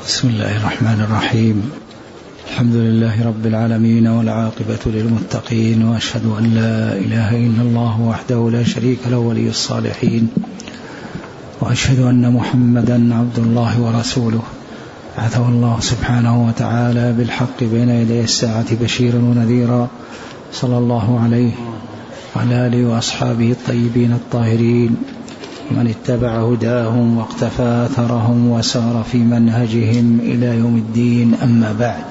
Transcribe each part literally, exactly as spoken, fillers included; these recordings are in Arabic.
بسم الله الرحمن الرحيم. الحمد لله رب العالمين والعاقبة للمتقين، وأشهد أن لا إله إلا الله وحده لا شريك له ولي الصالحين، وأشهد أن محمدا عبد الله ورسوله بعثه الله سبحانه وتعالى بالحق بين يدي الساعة بشيرا ونذيرا، صلى الله عليه وعلى آله وأصحابه الطيبين الطاهرين ومن اتبع هداهم واقتفى أثرهم وسار في منهجهم إلى يوم الدين. أما بعد،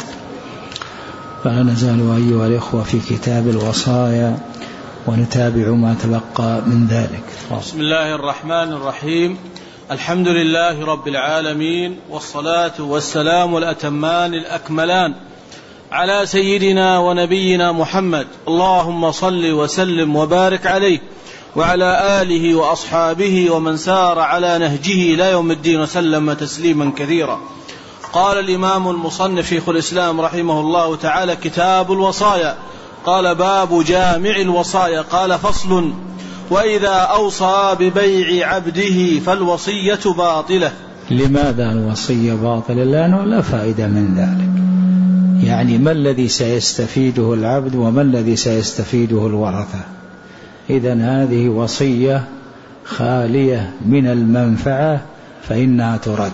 فلا نزال أيها الإخوة في كتاب الوصايا ونتابع ما تبقى من ذلك. بسم الله الرحمن الرحيم. الحمد لله رب العالمين، والصلاة والسلام الأتمان الأكملان على سيدنا ونبينا محمد، اللهم صل وسلم وبارك عليه وعلى آله وأصحابه ومن سار على نهجه إلى يوم الدين وسلم تسليما كثيرا. قال الإمام المصنف شيخ الإسلام رحمه الله تعالى: كتاب الوصايا. قال: باب جامع الوصايا. قال: فصل: وإذا أوصى ببيع عبده فالوصية باطلة. لماذا الوصية باطلة؟ لأنه لا فائدة من ذلك. يعني ما الذي سيستفيده العبد وما الذي سيستفيده الورثة؟ إذن هذه وصية خالية من المنفعة فإنها ترد.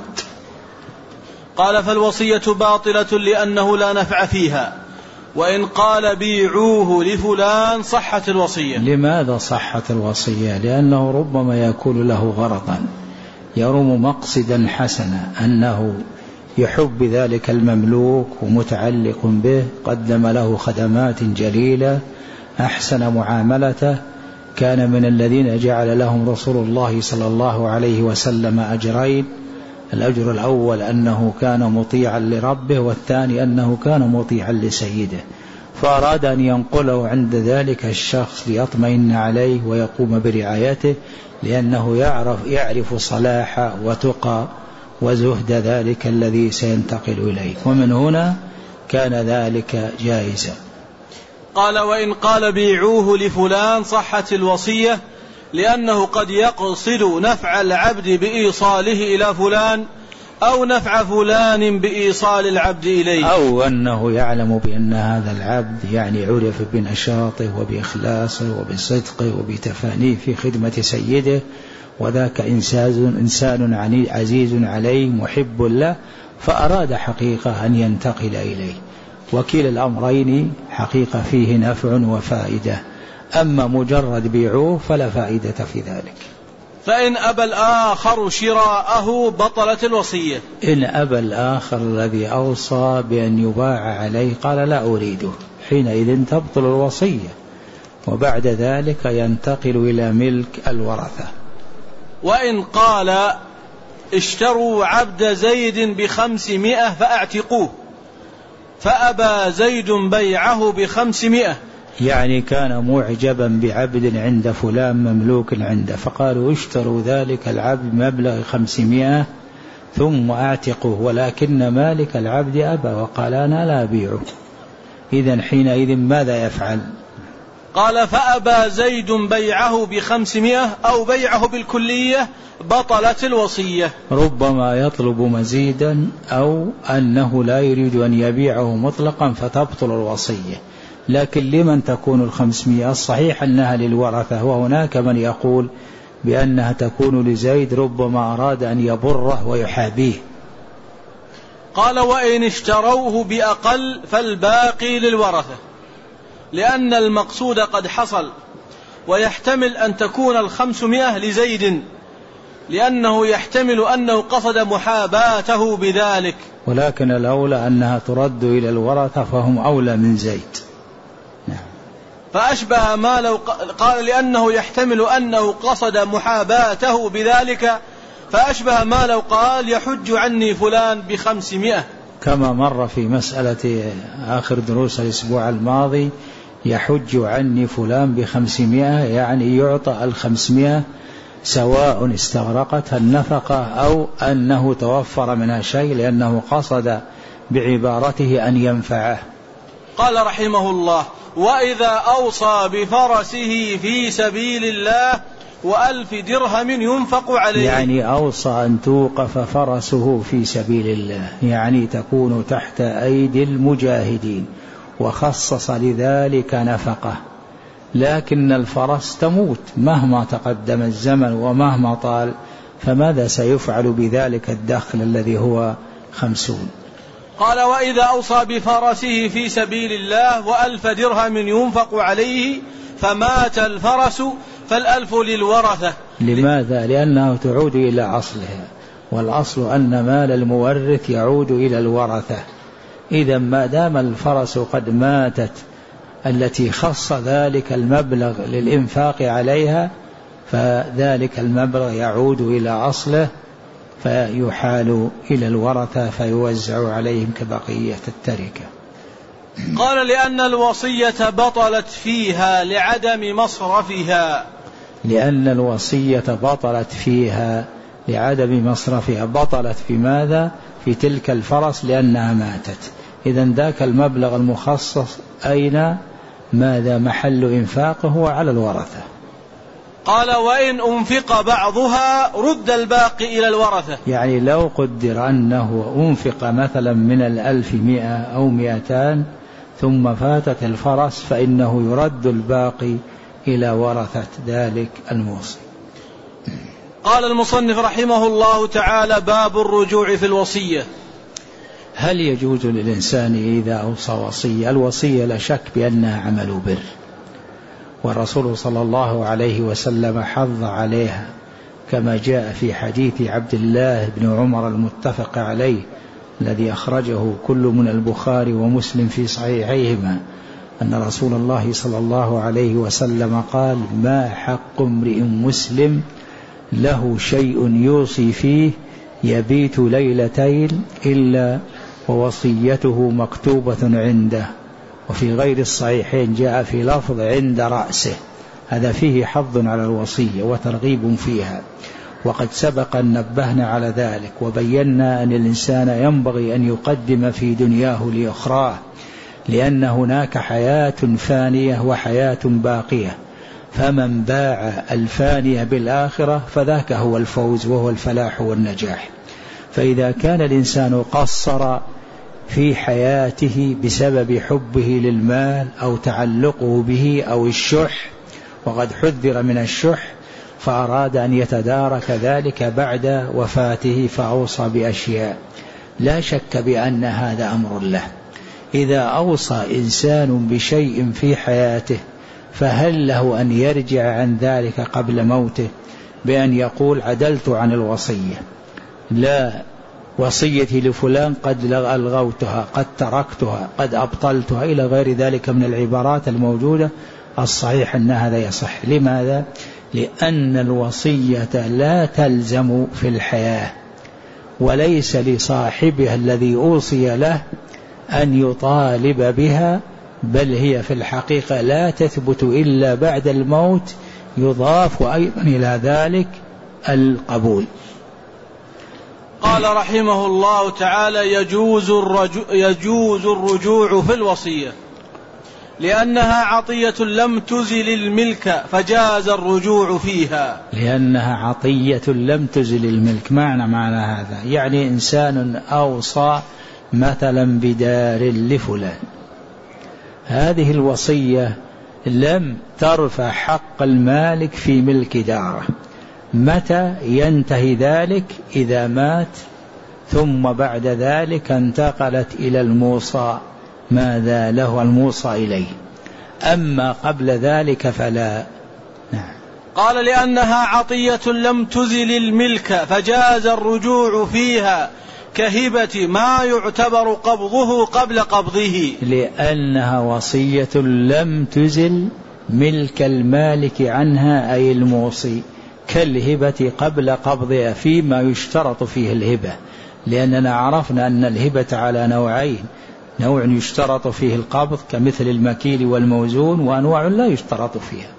قال: فالوصية باطلة لأنه لا نفع فيها، وإن قال بيعوه لفلان صحت الوصية. لماذا صحت الوصية؟ لأنه ربما يكون له غرضا، يروم مقصدا حسنا، أنه يحب ذلك المملوك ومتعلق به، قدم له خدمات جليلة، أحسن معاملته، كان من الذين جعل لهم رسول الله صلى الله عليه وسلم أجرين: الأجر الأول أنه كان مطيعا لربه، والثاني أنه كان مطيعا لسيده، فأراد أن ينقله عند ذلك الشخص ليطمئن عليه ويقوم برعايته، لأنه يعرف, يعرف صلاح وتقى وزهد ذلك الذي سينتقل إليه، ومن هنا كان ذلك جائزا. قال: وإن قال بيعوه لفلان صحت الوصية لأنه قد يقصد نفع العبد بإيصاله إلى فلان، أو نفع فلان بإيصال العبد إليه، أو أنه يعلم بأن هذا العبد يعني عرف بنشاطه وبإخلاصه وبصدقه وبتفانيه في خدمة سيده، وذاك إنسان, إنسان عزيز عليه محب له، فأراد حقيقة أن ينتقل إليه. وكيل الأمرين حقيقة فيه نفع وفائدة، أما مجرد بيعوه فلا فائدة في ذلك. فإن أبى الآخر شراءه بطلت الوصية. إن أبى الآخر الذي أوصى بأن يباع عليه قال: لا أريده، حينئذ تبطل الوصية، وبعد ذلك ينتقل إلى ملك الورثة. وإن قال اشتروا عبد زيد بخمسمائة فأعتقوه، فأبى زيد بيعه بخمسمائة، يعني كان معجبا بعبد عند فلان مملوك عنده، فقالوا اشتروا ذلك العبد مبلغ خمسمائة ثم أعتقوه، ولكن مالك العبد أبى وقال: أنا لا أبيعه. إذن حينئذ ماذا يفعل؟ قال: فأبى زيد بيعه بخمسمائة أو بيعه بالكلية بطلت الوصية. ربما يطلب مزيدا، أو أنه لا يريد أن يبيعه مطلقا فتبطل الوصية. لكن لمن تكون الخمسمائة؟ الصحيح أنها للورثة، وهناك من يقول بأنها تكون لزيد، ربما أراد أن يبره ويحابيه. قال: وإن اشتروه بأقل فالباقي للورثة، لأن المقصود قد حصل، ويحتمل أن تكون الخمسمائة لزيد، لأنه يحتمل أنه قصد محاباته بذلك، ولكن الأولى أنها ترد إلى الورثة، فهم أولى من زيد. نعم. فأشبه ما لو قال لأنه يحتمل أنه قصد محاباته بذلك، فأشبه ما لو قال يحج عني فلان بخمسمائة، كما مر في مسألة آخر دروس الأسبوع الماضي: يحج عني فلان بخمسمائة، يعني يعطى الخمسمائة سواء استغرقتها النفقة أو أنه توفر منها شيء، لأنه قصد بعبارته أن ينفعه. قال رحمه الله: وإذا أوصى بفرسه في سبيل الله وألف درهم ينفق عليه. يعني أوصى أن توقف فرسه في سبيل الله، يعني تكون تحت أيدي المجاهدين، وخصص لذلك نفقة. لكن الفرس تموت مهما تقدم الزمن ومهما طال، فماذا سيفعل بذلك الدخل الذي هو خمسون؟ قال: وإذا أوصى بفرسه في سبيل الله وألف درهم ينفق عليه فمات الفرس فالألف للورثة. لماذا؟ لأنه تعود إلى أصلها، والأصل أن مال المورث يعود إلى الورثة. إذا ما دام الفرس قد ماتت التي خص ذلك المبلغ للإنفاق عليها، فذلك المبلغ يعود إلى أصله فيحال إلى الورثة فيوزع عليهم كبقية التركة. قال: لأن الوصية بطلت فيها لعدم مصرفها. لأن الوصية بطلت فيها لعدم مصرفها. بطلت في ماذا؟ في تلك الفرس لأنها ماتت. إذن ذاك المبلغ المخصص أين ماذا محل إنفاقه؟ هو على الورثة. قال: وإن أنفق بعضها رد الباقي إلى الورثة. يعني لو قدر أنه أنفق مثلا من الألف مئة أو مئتان ثم فاتت الفرس، فإنه يرد الباقي إلى ورثة ذلك الموصي. قال المصنف رحمه الله تعالى: باب الرجوع في الوصية. هل يجوز للإنسان إذا أوصى وصية؟ الوصية لا شك بأنها عمل بر، والرسول صلى الله عليه وسلم حض عليها، كما جاء في حديث عبد الله بن عمر المتفق عليه الذي أخرجه كل من البخاري ومسلم في صحيحيهما، أن رسول الله صلى الله عليه وسلم قال: ما حق امرئ مسلم له شيء يوصي فيه يبيت ليلتين إلا ووصيته مكتوبة عنده. وفي غير الصحيحين جاء في لفظ عند رأسه، هذا فيه حظ على الوصية وترغيب فيها، وقد سبق أن نبهنا على ذلك وبينا أن الإنسان ينبغي أن يقدم في دنياه لأخراه، لأن هناك حياة فانية وحياة باقية، فمن باع الفانية بالآخرة فذاك هو الفوز وهو الفلاح والنجاح. فإذا كان الإنسان قصر في حياته بسبب حبه للمال أو تعلقه به أو الشح، وقد حذر من الشح، فأراد أن يتدارك ذلك بعد وفاته فأوصى بأشياء، لا شك بأن هذا أمر له. إذا أوصى إنسان بشيء في حياته فهل له أن يرجع عن ذلك قبل موته بأن يقول عدلت عن الوصية، لا وصيتي لفلان قد ألغوتها، قد تركتها، قد أبطلتها، إلى غير ذلك من العبارات الموجودة؟ الصحيح أن هذا يصح. لماذا؟ لأن الوصية لا تلزم في الحياة، وليس لصاحبها الذي أوصي له أن يطالب بها، بل هي في الحقيقة لا تثبت إلا بعد الموت، يضاف أيضا إلى ذلك القبول. قال رحمه الله تعالى: يجوز الرجوع, يجوز الرجوع في الوصية لأنها عطية لم تزل الملك فجاز الرجوع فيها. لأنها عطية لم تزل الملك، معنى معنى هذا يعني إنسان أوصى مثلا بدار لفلان، هذه الوصية لم ترفع حق المالك في ملك داره. متى ينتهي ذلك؟ إذا مات، ثم بعد ذلك انتقلت إلى الموصى ماذا له الموصى إليه، أما قبل ذلك فلا. نعم. قال: لأنها عطية لم تزل الملك فجاز الرجوع فيها كهبة ما يعتبر قبضه قبل قبضه. لأنها وصية لم تزل ملك المالك عنها أي الموصي، كالهبة قبل قبضها فيما يشترط فيه الهبة، لأننا عرفنا أن الهبة على نوعين: نوع يشترط فيه القبض كمثل المكيل والموزون، وأنواع لا يشترط فيها.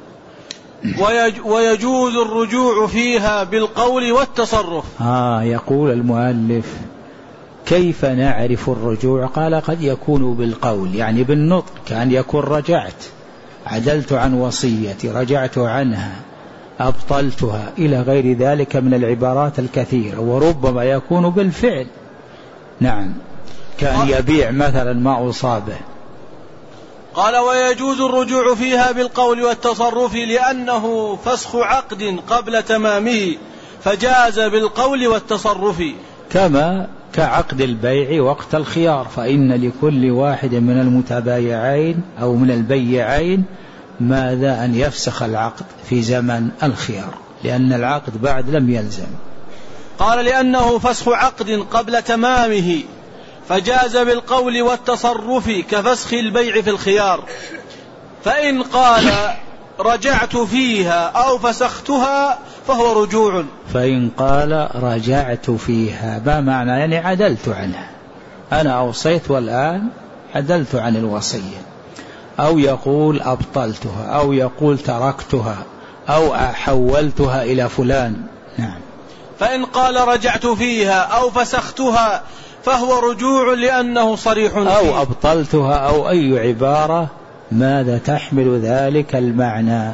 ويجوز الرجوع فيها بالقول والتصرف. آه يقول المؤلف: كيف نعرف الرجوع؟ قال: قد يكون بالقول، يعني بالنطق، كأن يكون رجعت، عدلت عن وصيتي، رجعت عنها، أبطلتها إلى غير ذلك من العبارات الكثيرة، وربما يكون بالفعل. نعم، كان يبيع مثلا ما أصابه. قال: ويجوز الرجوع فيها بالقول والتصرف لأنه فسخ عقد قبل تمامه فجاز بالقول والتصرف، كما كعقد البيع وقت الخيار، فإن لكل واحد من المتبايعين أو من البيعين ماذا أن يفسخ العقد في زمن الخيار، لأن العقد بعد لم يلزم. قال: لأنه فسخ عقد قبل تمامه فجاز بالقول والتصرف كفسخ البيع في الخيار. فإن قال رجعت فيها أو فسختها فهو رجوع. فإن قال رجعت فيها ما معنى؟ يعني عدلت عنها، أنا أوصيت والآن عدلت عن الوصية، أو يقول أبطلتها، أو يقول تركتها، أو حولتها إلى فلان. نعم. فإن قال رجعت فيها أو فسختها فهو رجوع لأنه صريح فيه. أو أبطلتها أو أي عبارة ماذا تحمل ذلك المعنى.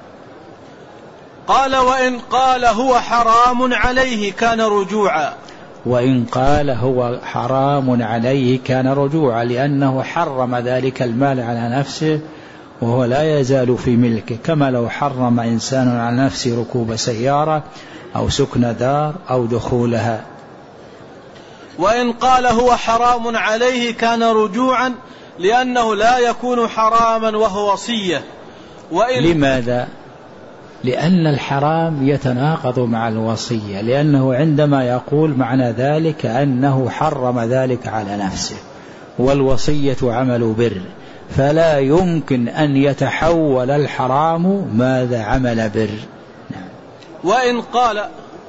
قال: وإن قال هو حرام عليه كان رجوعا. وإن قال هو حرام عليه كان رجوعا، لأنه حرم ذلك المال على نفسه وهو لا يزال في ملكه، كما لو حرم إنسان على نفسه ركوب سيارة أو سكن دار أو دخولها. وإن قال هو حرام عليه كان رجوعا لأنه لا يكون حراما وهو وصية. وإن لماذا؟ لأن الحرام يتناقض مع الوصية، لأنه عندما يقول معنى ذلك أنه حرم ذلك على نفسه، والوصية عمل بر، فلا يمكن أن يتحول الحرام ماذا عمل بر. نعم. وإن قال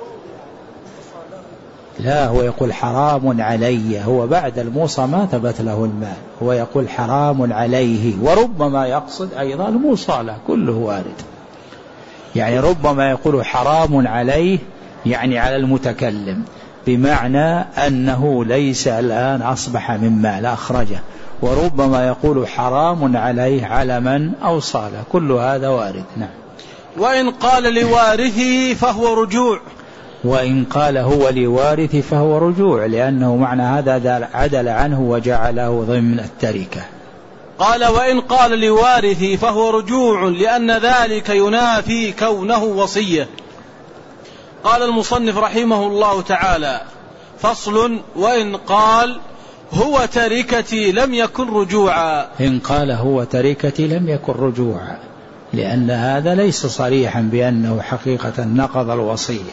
لا، هو يقول حرام علي، هو بعد الموصى ما ثبت له المال، هو يقول حرام عليه، وربما يقصد أيضا الموصى له، كله وارد. يعني ربما يقول حرام عليه يعني على المتكلم، بمعنى أنه ليس الآن أصبح من مال أخرجه، وربما يقول حرام عليه على من أوصاله، كل هذا وارد. نعم. وإن قال لوارثه فهو رجوع. وإن قال هو لوارث فهو رجوع، لأنه معنى هذا عدل عنه وجعله ضمن التركة. قال: وإن قال لوارثه فهو رجوع لأن ذلك ينافي كونه وصية. قال المصنف رحمه الله تعالى: فصل: وإن قال هو تركتي لم يكن رجوعا. إن قال هو تركتي لم يكن رجوعا، لأن هذا ليس صريحا بأنه حقيقة نقض الوصية،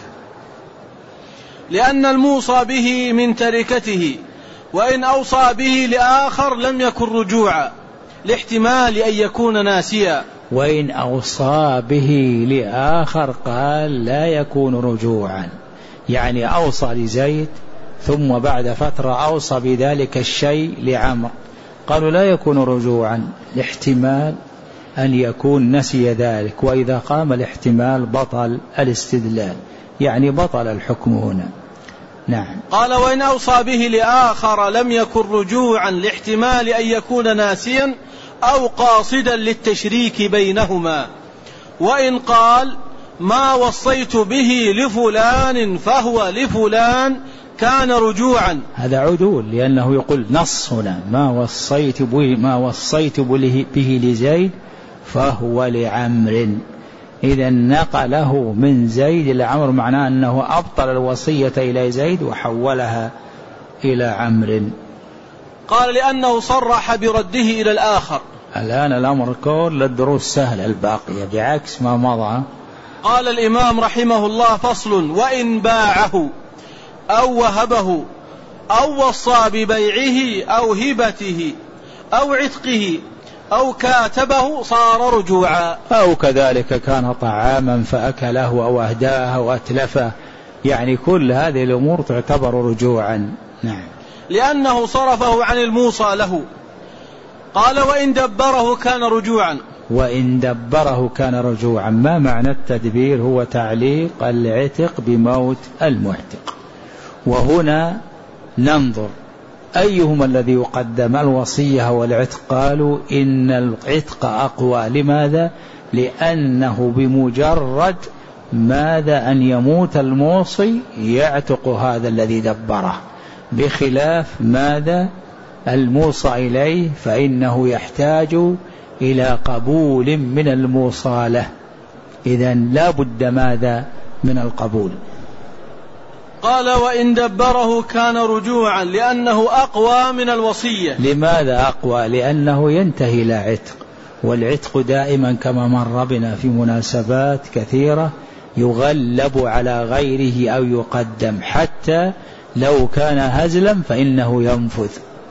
لأن الموصى به من تركته، وإن أوصى به لآخر لم يكن رجوعا لاحتمال أن يكون ناسيا. وإن أوصى به لآخر قال لا يكون رجوعا، يعني أوصى لزيد ثم بعد فترة أوصى بذلك الشيء لعمر، قالوا لا يكون رجوعا لاحتمال أن يكون نسي ذلك، وإذا قام الاحتمال بطل الاستدلال، يعني بطل الحكم هنا. نعم. قال: وإن أوصى به لآخر لم يكن رجوعا لاحتمال أن يكون ناسيا أو قاصدا للتشريك بينهما. وإن قال ما وصيت به لفلان فهو لفلان كان رجوعا. هذا عدول، لأنه يقول نص هنا ما وصيت به, ما وصيت به لزيد فهو لعمر، إذا نقله من زيد إلى عمر، معناه أنه أبطل الوصية إلى زيد وحولها إلى عمر. قال: لأنه صرح برده إلى الآخر. الآن الأمر كل الدروس سهلة الباقية بعكس ما مضى. قال الإمام رحمه الله: فصل: وإن باعه أو وهبه أو وصى ببيعه أو هبته أو عتقه أو كاتبه صار رجوعا. أو كذلك كان طعاما فأكله أو أهداه أو أتلفه، يعني كل هذه الأمور تعتبر رجوعا. نعم. لأنه صرفه عن الموصى له. قال: وإن دبره كان رجوعا. وإن دبره كان رجوعا. ما معنى التدبير؟ هو تعليق العتق بموت المعتق. وهنا ننظر أيهما الذي يقدم، الوصية والعتق؟ قالوا إن العتق أقوى. لماذا؟ لأنه بمجرد ماذا أن يموت الموصي يعتق هذا الذي دبره، بخلاف ماذا الموصى إليه فإنه يحتاج إلى قبول من الموصى له. إذن لا بد ماذا من القبول. قال وإن دبره كان رجوعا لأنه أقوى من الوصية. لماذا أقوى؟ لأنه ينتهي إلى عتق، والعتق دائما كما مر بنا في مناسبات كثيرة يغلب على غيره أو يقدم، حتى لو كان هزلا فإنه ينفذ.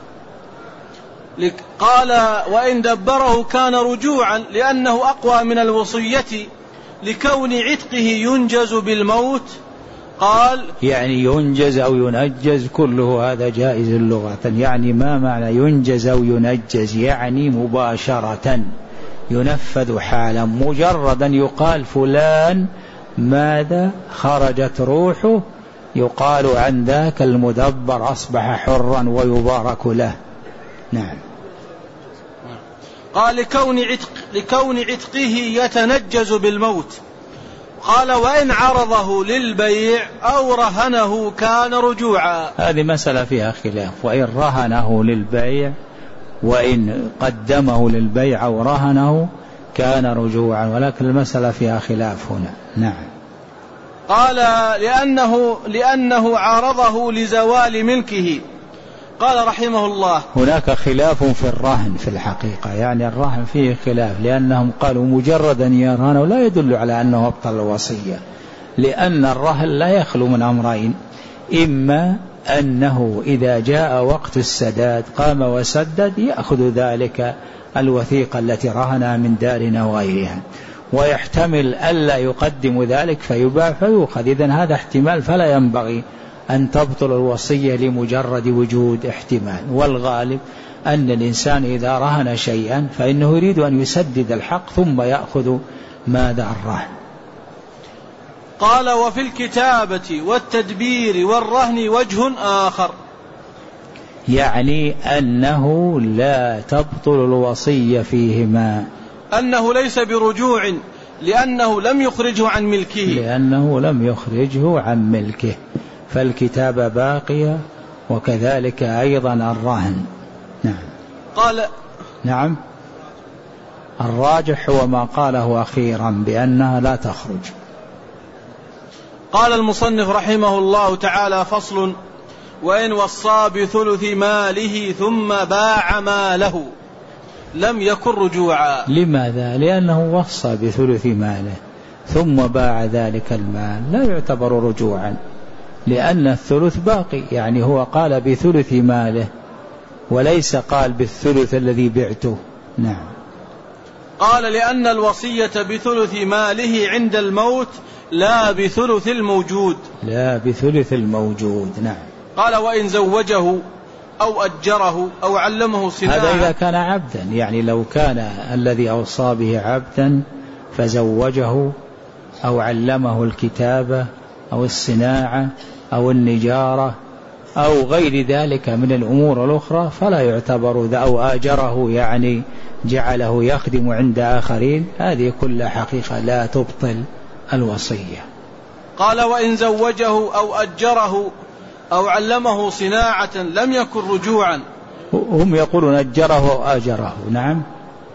قال وإن دبره كان رجوعا لأنه أقوى من الوصية لكون عتقه ينجز بالموت. قال يعني ينجز أو ينجز كله هذا جائز لغة. يعني ما معنى ينجز أو ينجز؟ يعني مباشرة ينفذ حالا، مجردا يقال فلان ماذا خرجت روحه يقال عن ذاك المدبر أصبح حرا ويبارك له. نعم. قال لكون, عتق لكون عتقه يتنجز بالموت. قال وإن عرضه للبيع أو رهنه كان رجوعا. هذه مسألة فيها خلاف، وإن رهنه للبيع وإن قدمه للبيع أو رهنه كان رجوعا، ولكن المسألة فيها خلاف هنا. نعم. قال لأنه, لأنه عارضه لزوال ملكه. قال رحمه الله هناك خلاف في الرهن في الحقيقة، يعني الرهن فيه خلاف، لأنهم قالوا مجرد أن يرهنه لا يدل على أنه أبطل الوصية، لأن الرهن لا يخلو من أمرين: إما أنه إذا جاء وقت السداد قام وسدد يأخذ ذلك الوثيقة التي رهنها من دار وغيرها، ويحتمل ألا يقدم ذلك فيباع فيؤخذ. إذن هذا احتمال، فلا ينبغي أن تبطل الوصية لمجرد وجود احتمال. والغالب أن الإنسان إذا رهن شيئا فإنه يريد أن يسدد الحق ثم يأخذ ماذا الرهن. قال وفي الكتابة والتدبير والرهن وجه آخر، يعني أنه لا تبطل الوصية فيهما، أنه ليس برجوع لأنه لم يخرجه عن ملكه، لأنه لم يخرجه عن ملكه، فالكتابة باقية وكذلك أيضا الرهن. نعم. قال نعم الراجح هو ما قاله أخيرا بأنها لا تخرج. قال المصنف رحمه الله تعالى: فصل: وإن وصى بثلث ماله ثم باع ماله لم يكن رجوعا. لماذا؟ لأنه وصى بثلث ماله ثم باع ذلك المال لا يعتبر رجوعا، لأن الثلث باقي، يعني هو قال بثلث ماله وليس قال بالثلث الذي بعته. نعم. قال لأن الوصية بثلث ماله عند الموت لا بثلث الموجود، لا بثلث الموجود. نعم. قال وإن زوجه أو أجره أو علمه صناعة. هذا إذا كان عبدا، يعني لو كان الذي أوصى به عبدا فزوجه أو علمه الكتابة أو الصناعة أو النجارة أو غير ذلك من الأمور الأخرى فلا يعتبر ذا، أو آجره يعني جعله يخدم عند آخرين، هذه كل حقيقة لا تبطل الوصية. قال وإن زوجه أو أجره أو علمه صناعة لم يكن رجوعا. هم يقولون أجره أو آجره. نعم.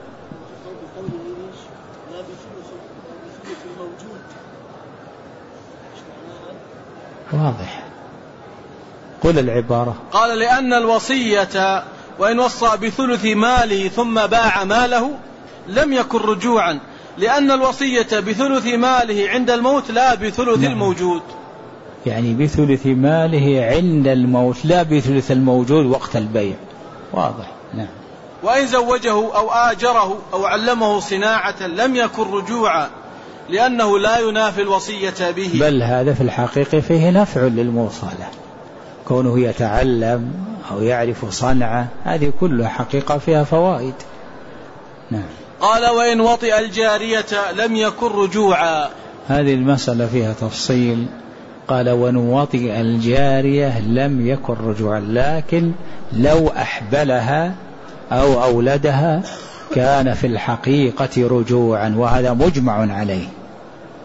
واضح. قل العبارة. قال لأن الوصية وإن وصى بثلث ماله ثم باع ماله لم يكن رجوعا، لأن الوصية بثلث ماله عند الموت لا بثلث نعم. الموجود، يعني بثلث ماله عند الموت لا بثلث الموجود وقت البيع. واضح. نعم. وإن زوجه أو آجره أو علمه صناعة لم يكن رجوعا، لأنه لا ينافي الوصية به، بل هذا في الحقيقة فيه نفع للموصلة، كونه يتعلم أو يعرف صنعة، هذه كلها حقيقة فيها فوائد. نعم. قال وإن وطئ الجارية لم يكن رجوعا. هذه المسألة فيها تفصيل. قال وإن وطئ الجارية لم يكن رجوعا، لكن لو أحبلها أو أولدها كان في الحقيقة رجوعا، وهذا مجمع عليه.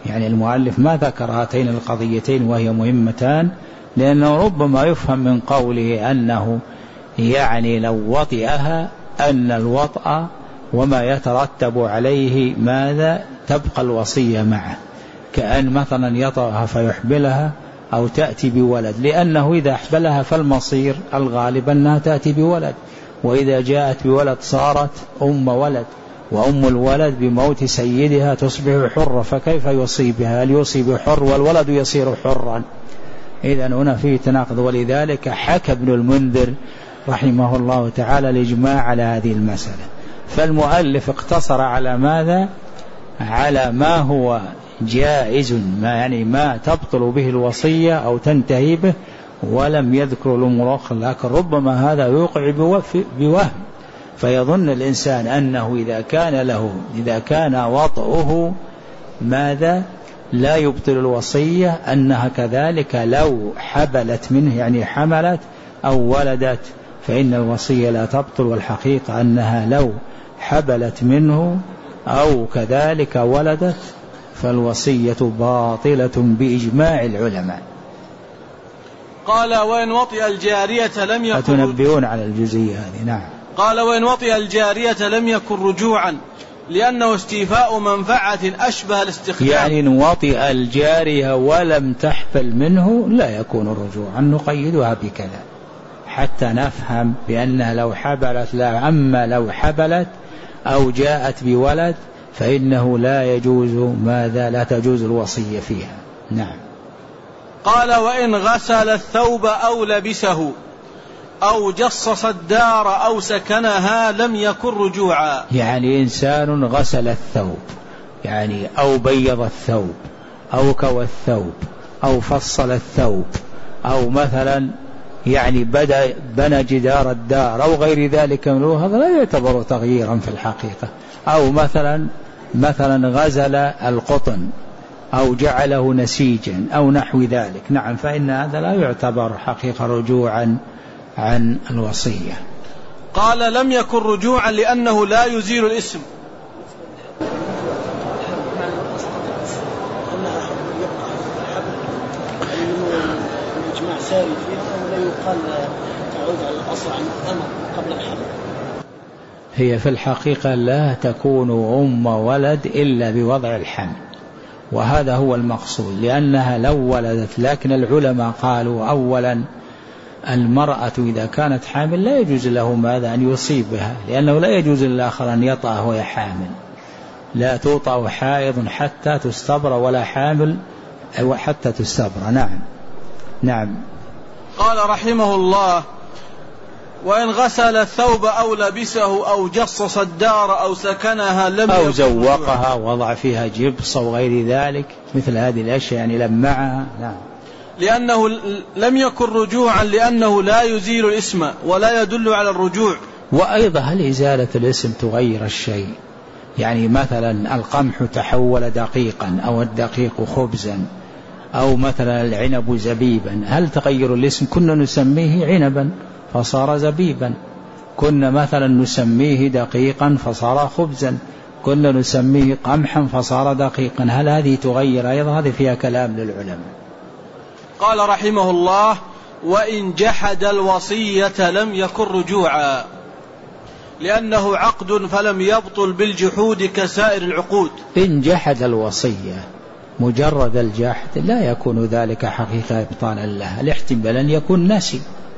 يعني المؤلف ما ذكر هاتين القضيتين وهي مهمتان، لأنه ربما يفهم من قوله أنه يعني لو وطئها أن الوطأ وما يترتب عليه ماذا تبقى الوصية معه، كأن مثلا يطأها فيحبلها أو تأتي بولد، لأنه إذا أحبلها فالمصير الغالب أنها تأتي بولد، وإذا جاءت بولد صارت أم ولد، وأم الولد بموت سيدها تصبح حرة، فكيف يصيب بها؟ هل يصيب حر والولد يصير حرا؟ إذن هنا فيه تناقض. ولذلك حكى ابن المنذر رحمه الله تعالى الإجماع على هذه المسألة، فالمؤلف اقتصر على ماذا؟ على ما هو جائز، ما يعني ما تبطل به الوصية أو تنتهي به، ولم يذكر الأمور الأخرى. لكن ربما هذا يوقع بوهم، فيظن الإنسان أنه إذا كان له إذا كان وطئه ماذا لا يبطل الوصية، أنها كذلك لو حبلت منه يعني حملت أو ولدت فإن الوصية لا تبطل، والحقيقة أنها لو حبلت منه أو كذلك ولدت فالوصية باطلة بإجماع العلماء. قال وإن وطئ الجارية لم يكن أتنبئون على الجزئية هذه؟ نعم. قال وإن وطئ الجارية لم يكن رجوعا لأنه استيفاء منفعة أشبه الاستخدام، يعني إن وطئ الجارية ولم تحبل منه لا يكون رجوعا، نقيدها بكذا حتى نفهم بأنها لو حبلت لا أما لو حبلت أو جاءت بولد فإنه لا يجوز ماذا لا تجوز الوصية فيها. نعم. قال وإن غسل الثوب أو لبسه أو جصص الدار أو سكنها لم يكن رجوعا، يعني إنسان غسل الثوب يعني أو بيض الثوب أو كوى الثوب أو فصل الثوب أو مثلا يعني بدأ بنى جدار الدار أو غير ذلك من هذا لا يعتبر تغييرا في الحقيقة، أو مثلا مثلا غزل القطن أو جعله نسيجا أو نحو ذلك، نعم، فإن هذا لا يعتبر حقيقة رجوعا عن الوصية. قال لم يكن رجوعا لأنه لا يزيل الاسم. هي في الحقيقة لا تكون أم ولد إلا بوضع الحمل، وهذا هو المقصود، لأنها لو ولدت، لكن العلماء قالوا أولا المرأة إذا كانت حامل لا يجوز له ماذا أن يصيبها، لأنه لا يجوز للآخر أن يطأ وهي حامل، لا توطأ حائض حتى تستبر ولا حامل حتى تستبر. نعم. نعم. قال رحمه الله وإن غسل الثوب أو لبسه أو جصص الدار أو سكنها لم أو زوقها وضع فيها جبس أو غير ذلك مثل هذه الأشياء يعني لمعها. نعم. لأنه لم يكن رجوعا لأنه لا يزيل الاسم ولا يدل على الرجوع. وأيضا هل إزالة الاسم تغير الشيء؟ يعني مثلا القمح تحول دقيقا أو الدقيق خبزا أو مثلا العنب زبيبا، هل تغير الاسم؟ كنا نسميه عنبا فصار زبيبا، كنا مثلا نسميه دقيقا فصار خبزا، كنا نسميه قمحا فصار دقيقا، هل هذه تغير؟ أيضا هذه فيها كلام للعلماء. قال رحمه الله وإن جحد الوصية لم يكن رجوعا لأنه عقد فلم يبطل بالجحود كسائر العقود. إن جحد الوصية مجرد الجحد لا يكون ذلك حقيقة إبطالا لها، الاحتمال أن يكون نسي،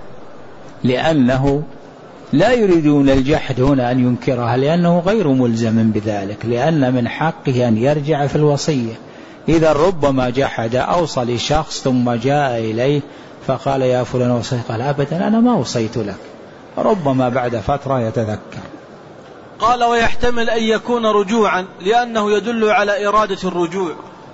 لأنه لا يريدون الجحد هنا أن ينكرها لأنه غير ملزم بذلك، لأن من حقه أن يرجع في الوصية. إذا ربما جحد أوصى لشخص ثم جاء إليه فقال يا فلان وصيت، قال أبدا أنا ما وصيت لك، ربما بعد فترة يتذكر. قال ويحتمل أن يكون رجوعا لأنه يدل على إرادة الرجوع،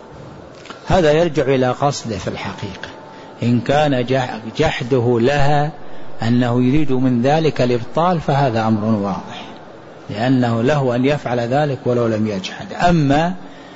هذا يرجع إلى قصده في الحقيقة. إن كان جحده لها أنه يريد من ذلك الإبطال فهذا أمر واضح، لأنه له أن يفعل ذلك ولو لم يجحد. أما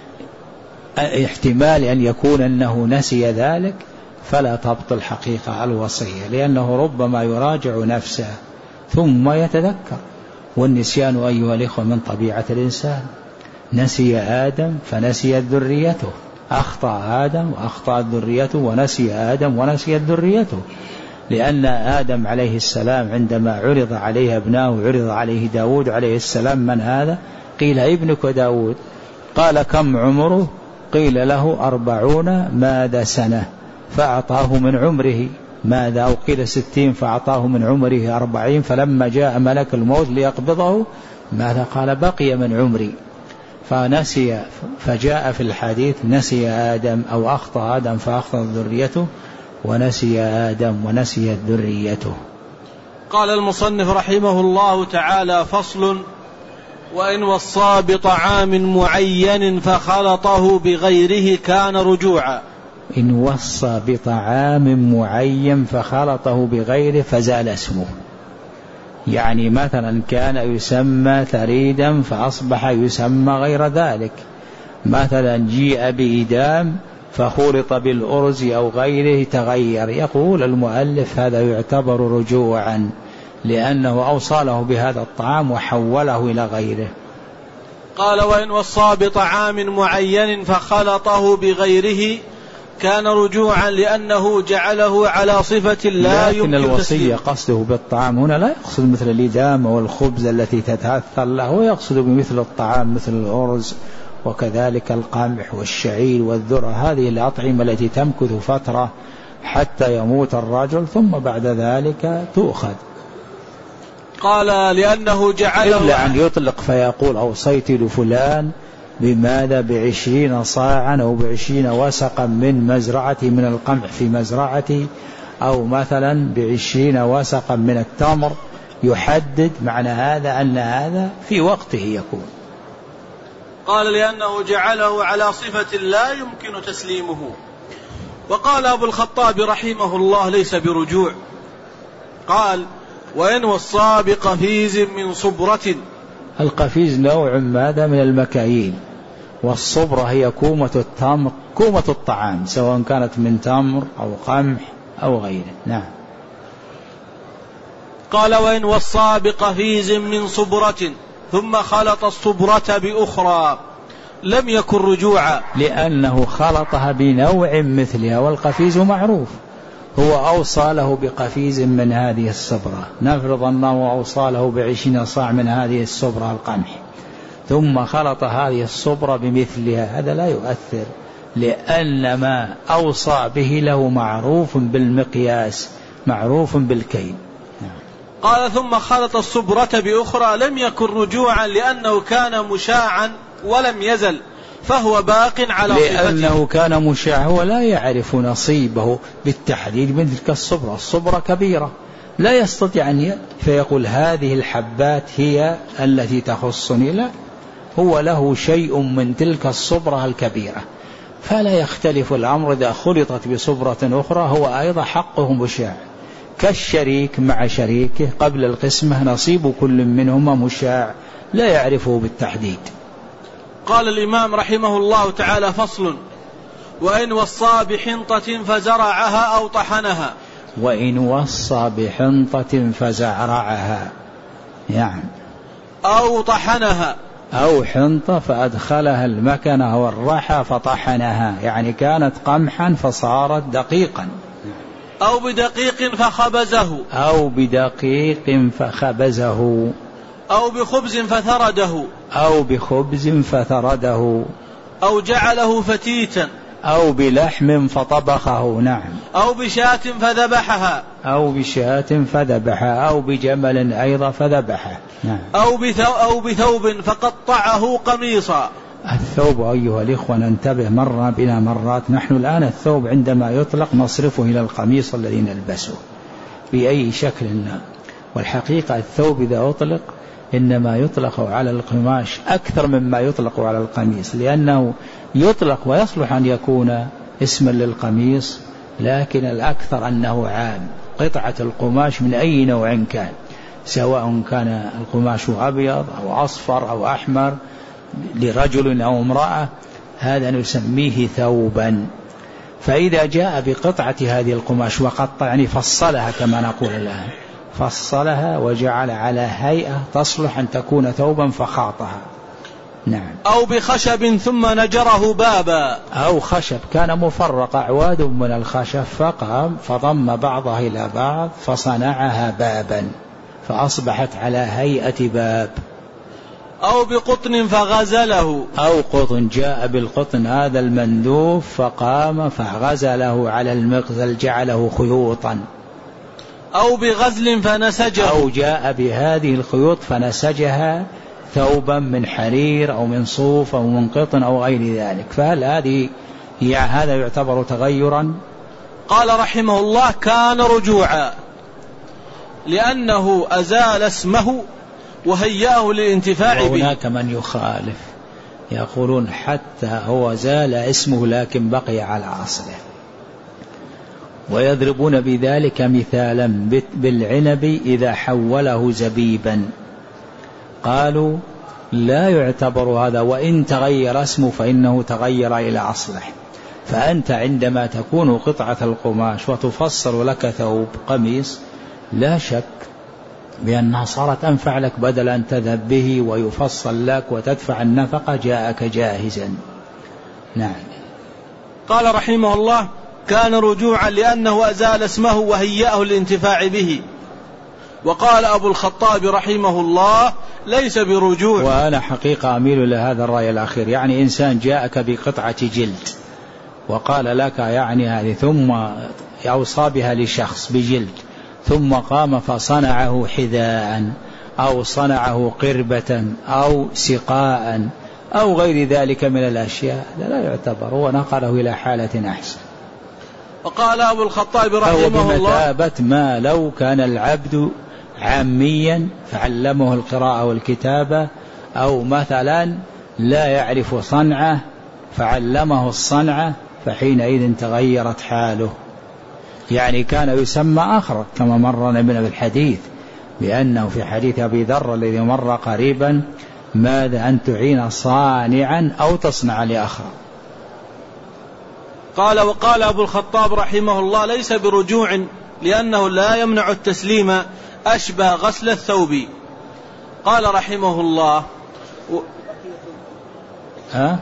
احتمال أن يكون أنه نسي ذلك فلا تبطل حقيقة الوصية، لأنه ربما يراجع نفسه ثم يتذكر، والنسيان أيها الإخوة من طبيعة الإنسان، نسي آدم فنسيت ذريته، أخطأ آدم وأخطأت ذريته، ونسي آدم ونسيت ذريته، لأن آدم عليه السلام عندما عرض عليه ابناه عرض عليه داود عليه السلام: من هذا؟ قيل: ابنك داود. قال: كم عمره؟ قيل له: أربعون ماذا سنة، فأعطاه من عمره ماذا، أو قيل ستين فأعطاه من عمره أربعين، فلما جاء ملك الموت ليقبضه ماذا قال؟ بقي من عمري. فنسي، فجاء في الحديث: نسي آدم أو أخطأ آدم فأخطأت ذريته، ونسي آدم ونسيت ذريته. قال المصنف رحمه الله تعالى: فصل: وإن وصى بطعام معين فخلطه بغيره كان رجوعا. إن وصى بطعام معين فخلطه بغيره فزال اسمه، يعني مثلا كان يسمى ثريدا فأصبح يسمى غير ذلك، مثلا جيء بإدام فخلط بالأرز أو غيره تغير. يقول المؤلف: هذا يعتبر رجوعا، لأنه أوصاله بهذا الطعام وحوله إلى غيره. قال: وإن وصى بطعام معين فخلطه بغيره كان رجوعا، لأنه جعله على صفة لا يمكن. لكن الوصية قصده بالطعام هنا لا يقصد مثل الإدام والخبز التي تتأثر له، ويقصد بمثل الطعام مثل الأرز وكذلك القمح والشعير والذرة، هذه الأطعمة التي تمكث فترة حتى يموت الرجل ثم بعد ذلك تؤخذ. قال: لأنه جعله، إلا أن يطلق فيقول: أوصيت لفلان بماذا؟ بعشرين صاعا أو بعشرين وسقا من مزرعتي من القمح في مزرعتي، أو مثلا بعشرين وسقا من التمر، يحدد معنى هذا أن هذا في وقته يكون. قال: لأنه جعله على صفة لا يمكن تسليمه. وقال أبو الخطاب رحمه الله: ليس برجوع. قال: وإن وصى بقفيز من صبرة. القفيز نوع ماذا؟ من المكاييل، والصبرة هي كومة التمر، كومة الطعام، سواء كانت من تمر أو قمح أو غيره. نعم. قال: وإن وصى بقفيز من صبرة ثم خلط الصبرة بأخرى لم يكن رجوعا، لأنه خلطها بنوع مثلها، والقفيز معروف، هو أوصى له بقفيز من هذه الصبرة، نفرض أنه أوصى له بعشرين صاع من هذه الصبرة القمح، ثم خلط هذه الصبرة بمثلها، هذا لا يؤثر، لأن ما أوصى به له معروف بالمقياس، معروف بالكيل. قال: ثم خلط الصبرة بأخرى لم يكن رجوعا، لأنه كان مشاعا ولم يزل، فهو باق على صفته. لأنه كان مشاع، هو لا يعرف نصيبه بالتحديد من تلك الصبرة، الصبرة كبيرة لا يستطيع أن فيقول هذه الحبات هي التي تخصني، لا، هو له شيء من تلك الصبرة الكبيرة، فلا يختلف الأمر إذا خلطت بصبرة أخرى، هو أيضا حقه مشاع، كالشريك مع شريكه قبل القسمة، نصيب كل منهما مشاع لا يعرفه بالتحديد. قال الإمام رحمه الله تعالى: فصل: وإن وصى بحنطة فزرعها أو طحنها. وإن وصى بحنطة فزرعها، يعني أو طحنها، أو حنطة فأدخلها المكنة والرحى فطحنها، يعني كانت قمحا فصارت دقيقا، أو بدقيق فخبزه، أو بدقيق فخبزه، أو بخبز فثرده، أو بخبز فثرده، أو جعله فتيتا، أو بلحم فطبخه. نعم. أو بشاة فذبحها، أو بشاة فذبحها، أو بجمل أيضا فذبحه. نعم. أو بثوب, أو بثوب فقطعه قميصا. الثوب أيها الإخوة ننتبه، مر بنا مرات، نحن الآن الثوب عندما يطلق نصرفه إلى القميص الذي نلبسه بأي شكل، والحقيقة الثوب إذا أطلق إنما يطلق على القماش أكثر مما يطلق على القميص، لأنه يطلق ويصلح أن يكون اسما للقميص، لكن الأكثر أنه عام، قطعة القماش من أي نوع كان، سواء كان القماش أبيض أو أصفر أو أحمر لرجل أو امرأة، هذا نسميه ثوبا. فإذا جاء بقطعة هذه القماش وقطع، يعني فصلها كما نقول الآن، فصلها وجعل على هيئة تصلح أن تكون ثوبا فخاطها، نعم. أو بخشب ثم نجره بابا، أو خشب كان مفرق أعواد من الخشب فقام فضم بعضها إلى بعض فصنعها بابا فأصبحت على هيئة باب. أو بقطن فغزله، أو قطن جاء بالقطن هذا المندوف فقام فغزله على المغزل جعله خيوطا. أو بغزل فنسجه، أو جاء بهذه الخيوط فنسجها ثوبا من حرير أو من صوف أو من قطن أو غير ذلك، فهل هذه يعني هذا يعتبر تغيرا؟ قال رحمه الله: كان رجوعا لأنه أزال اسمه وهيأه للانتفاع به. وهناك من يخالف يقولون حتى هو زال اسمه لكن بقي على أصله، ويضربون بذلك مثالا بالعنب إذا حوله زبيبا، قالوا لا يعتبر هذا وإن تغير اسمه فإنه تغير إلى أصله. فأنت عندما تكون قطعة القماش وتفصل لك ثوب قميص لا شك بأنها صارت أنفع لك، بدل أن تذهب به ويفصل لك وتدفع النفقة جاءك جاهزا. نعم. قال رحمه الله: كان رجوعا لأنه أزال اسمه وهيأه للانتفاع به. وقال أبو الخطاب رحمه الله: ليس برجوع. وأنا حقيقة أميل لهذا الرأي الأخير، يعني إنسان جاءك بقطعة جلد وقال لك يعني هذه ثم أوصى بها لشخص بجلد ثم قام فصنعه حذاء أو صنعه قربة أو سقاء أو غير ذلك من الأشياء لا يعتبر، هو نقله إلى حالة أحسن. وقال أبو الخطاب رحمه الله: بمثابة ما لو كان العبد عاميا فعلمه القراءة والكتابة، أو مثلا لا يعرف صنعة فعلمه الصنعة، فحينئذ تغيرت حاله. يعني كان يسمى آخر كما مرنا من الحديث بأنه في حديث أبي ذر الذي مر قريبا: ماذا أن تعين صانعا أو تصنع لآخر. قال وقال أبو الخطاب رحمه الله: ليس برجوع لأنه لا يمنع التسليم أشبه غسل الثوب. قال رحمه الله: و... ها؟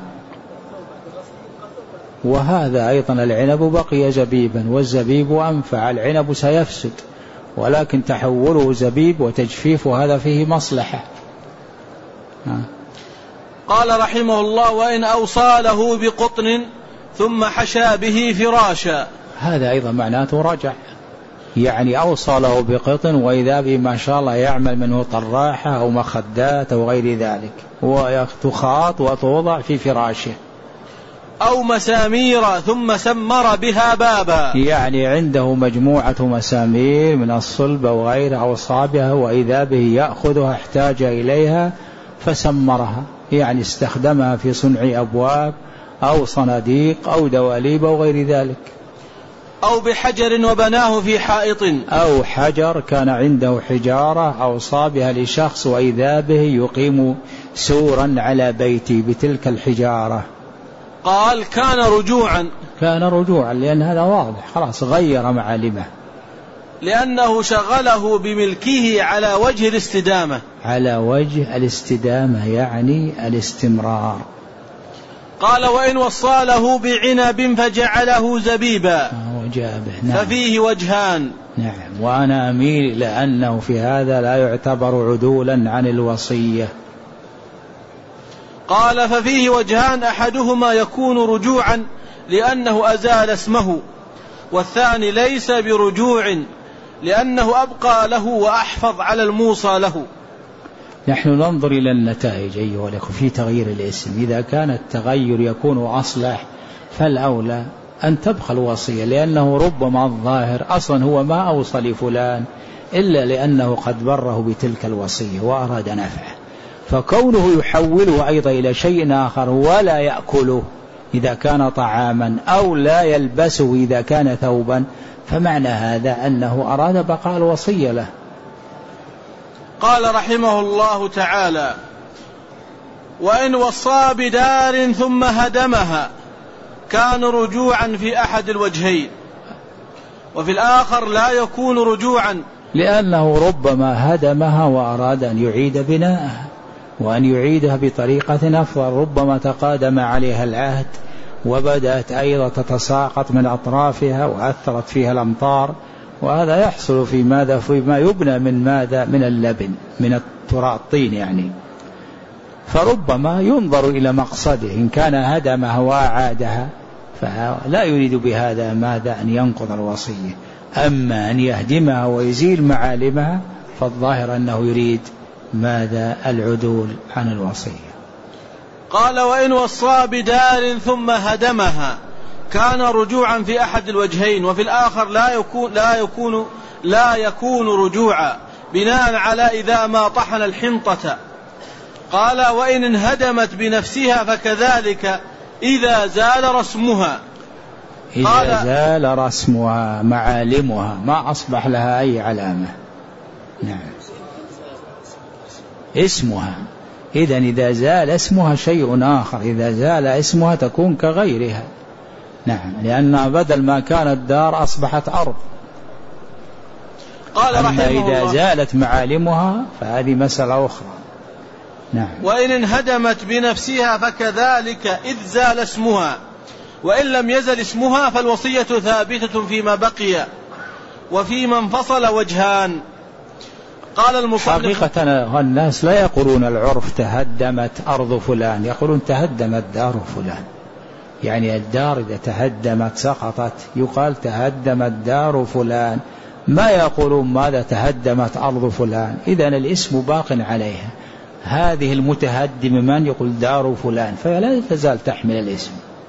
وهذا أيضا العنب بقي زبيبا والزبيب أنفع، العنب سيفسد ولكن تحوله زبيب وتجفيفه هذا فيه مصلحة. ها. قال رحمه الله: وإن أوصاله بقطن ثم حشى به فراشا. هذا أيضا معناته رجع، يعني أوصاله بقطن وإذا به ما شاء الله يعمل منه طراحة أو مخدات أو غير ذلك، وتخاط وتوضع في فراشه. أو مسامير ثم سمر بها بابا، يعني عنده مجموعة مسامير من الصلب أو غير أوصابها وإذا به يأخذها احتاج إليها فسمرها، يعني استخدمها في صنع أبواب أو صناديق أو دواليب أو غير ذلك. أو بحجر وبناه في حائط، أو حجر كان عنده حجارة أوصابها لشخص وإذا به يقيم سورا على بيتي بتلك الحجارة. قال: كان رجوعا. كان رجوعا لأن هذا واضح خلاص غير معالمه، لأنه شغله بملكه على وجه الاستدامة. على وجه الاستدامة يعني الاستمرار. قال: وإن وصاله بعنب فجعله زبيبا وجابه. نعم. ففيه وجهان. نعم. وأنا أميل لأنه في هذا لا يعتبر عدولا عن الوصية. قال: ففيه وجهان، أحدهما يكون رجوعا لأنه أزال اسمه، والثاني ليس برجوع لأنه أبقى له وأحفظ على الموصى له. نحن ننظر إلى النتائج أيها الأخوة في تغيير الاسم، إذا كان التغير يكون أصلح فالأولى أن تبقى الوصية، لأنه ربما الظاهر أصلا هو ما أوصى لفلان إلا لأنه قد بره بتلك الوصية وأراد نفعه، فكونه يحوله أيضا إلى شيء آخر ولا يأكله إذا كان طعاما أو لا يلبسه إذا كان ثوبا، فمعنى هذا أنه أراد بقاء الوصية له. قال رحمه الله تعالى: وإن وصى بدار ثم هدمها كان رجوعا في أحد الوجهين، وفي الآخر لا يكون رجوعا لأنه ربما هدمها وأراد أن يعيد بناءها، وأن يعيدها بطريقة أفضل، ربما تقادم عليها العهد وبدأت أيضا تتساقط من أطرافها وأثرت فيها الأمطار، وهذا يحصل في ماذا فيما يبنى من ماذا من اللبن من التراب الطين يعني. فربما ينظر إلى مقصده، إن كان هدمها وأعادها فلا يريد بهذا ماذا أن ينقض الوصية، أما أن يهدمها ويزيل معالمها فالظاهر أنه يريد ماذا العدول عن الوصية. قال وإن وصى بدار ثم هدمها كان رجوعا في أحد الوجهين، وفي الآخر لا يكون لا يكون لا يكون رجوعا بناء على إذا ما طحن الحنطة. قال وإن انهدمت بنفسها فكذلك إذا زال رسمها. إذا زال رسمها معالمها ما أصبح لها أي علامة. نعم اسمها، إذن إذا زال اسمها شيء آخر، إذا زال اسمها تكون كغيرها. نعم لأنها بدل ما كانت دار أصبحت أرض. قال أما إذا زالت معالمها فهذه مسألة أخرى. نعم. وإن انهدمت بنفسها فكذلك إذ زال اسمها، وإن لم يزل اسمها فالوصية ثابتة فيما بقي، وفيما انفصل وجهان. قال المصنف حقيقة الناس لا يقولون العرف تهدمت أرض فلان، يقولون تهدمت دار فلان، يعني الدار إذا تهدمت سقطت يقال تهدمت دار فلان، ما يقولون ماذا تهدمت أرض فلان. إذن الاسم باق عليها، هذه المتهدم من يقول دار فلان فلا تزال تحمل الاسم.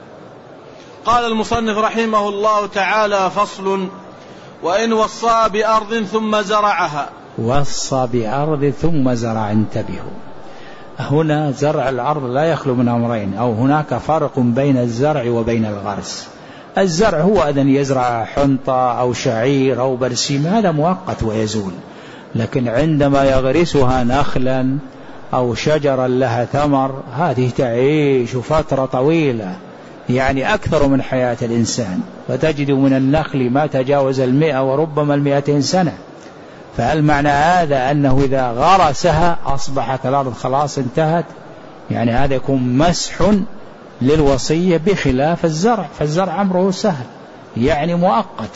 قال المصنف رحمه الله تعالى فصل وإن وصى بأرض ثم زرعها. وصى بأرض ثم زرع، انتبهوا هنا زرع الأرض لا يخلو من أمرين، أو هناك فرق بين الزرع وبين الغرس. الزرع هو أن يزرع حنطة أو شعير أو برسيم، هذا مؤقت ويزول، لكن عندما يغرسها نخلا أو شجرا لها ثمر هذه تعيش فترة طويلة، يعني أكثر من حياة الإنسان، فتجد من النخل ما تجاوز المئة وربما المئتين سنة. فهل معنى هذا أنه إذا غرسها أصبحت الأرض خلاص انتهت؟ يعني هذا يكون مسح للوصية بخلاف الزرع، فالزرع أمره سهل يعني مؤقت.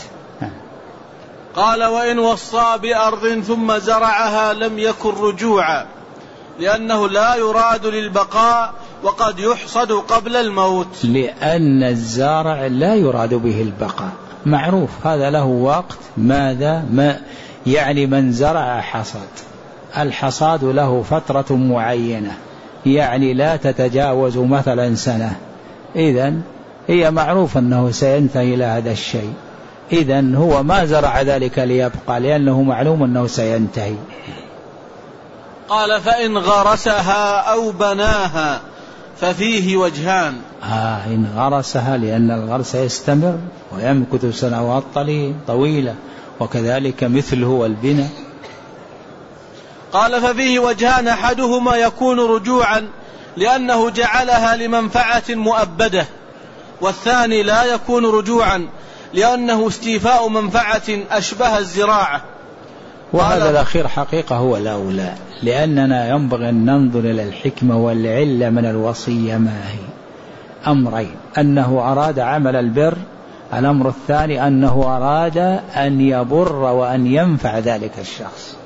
قال وإن وصى بأرض ثم زرعها لم يكن رجوعا، لأنه لا يراد للبقاء وقد يحصد قبل الموت. لأن الزارع لا يراد به البقاء، معروف هذا له وقت ماذا ما يعني من زرع حصد، الحصاد له فترة معينة يعني لا تتجاوز مثلا سنة، إذن هي معروف أنه سينتهي إلى هذا الشيء، إذن هو ما زرع ذلك ليبقى لأنه معلوم أنه سينتهي. قال فإن غرسها أو بناها ففيه وجهان. آه إن غرسها لأن الغرس يستمر ويمكث سنوات طويلة، وكذلك مثله والبناء. قال ففيه وجهان، أحدهما يكون رجوعا لأنه جعلها لمنفعة مؤبدة، والثاني لا يكون رجوعا لأنه استيفاء منفعة أشبه الزراعة. وهذا الأخير حقيقة هو الأولى، لأننا ينبغي أن ننظر إلى الحكمة والعلة من الوصية ما هي. أمرين، أنه أراد عمل البر، الأمر الثاني أنه أراد أن يبر وأن ينفع ذلك الشخص.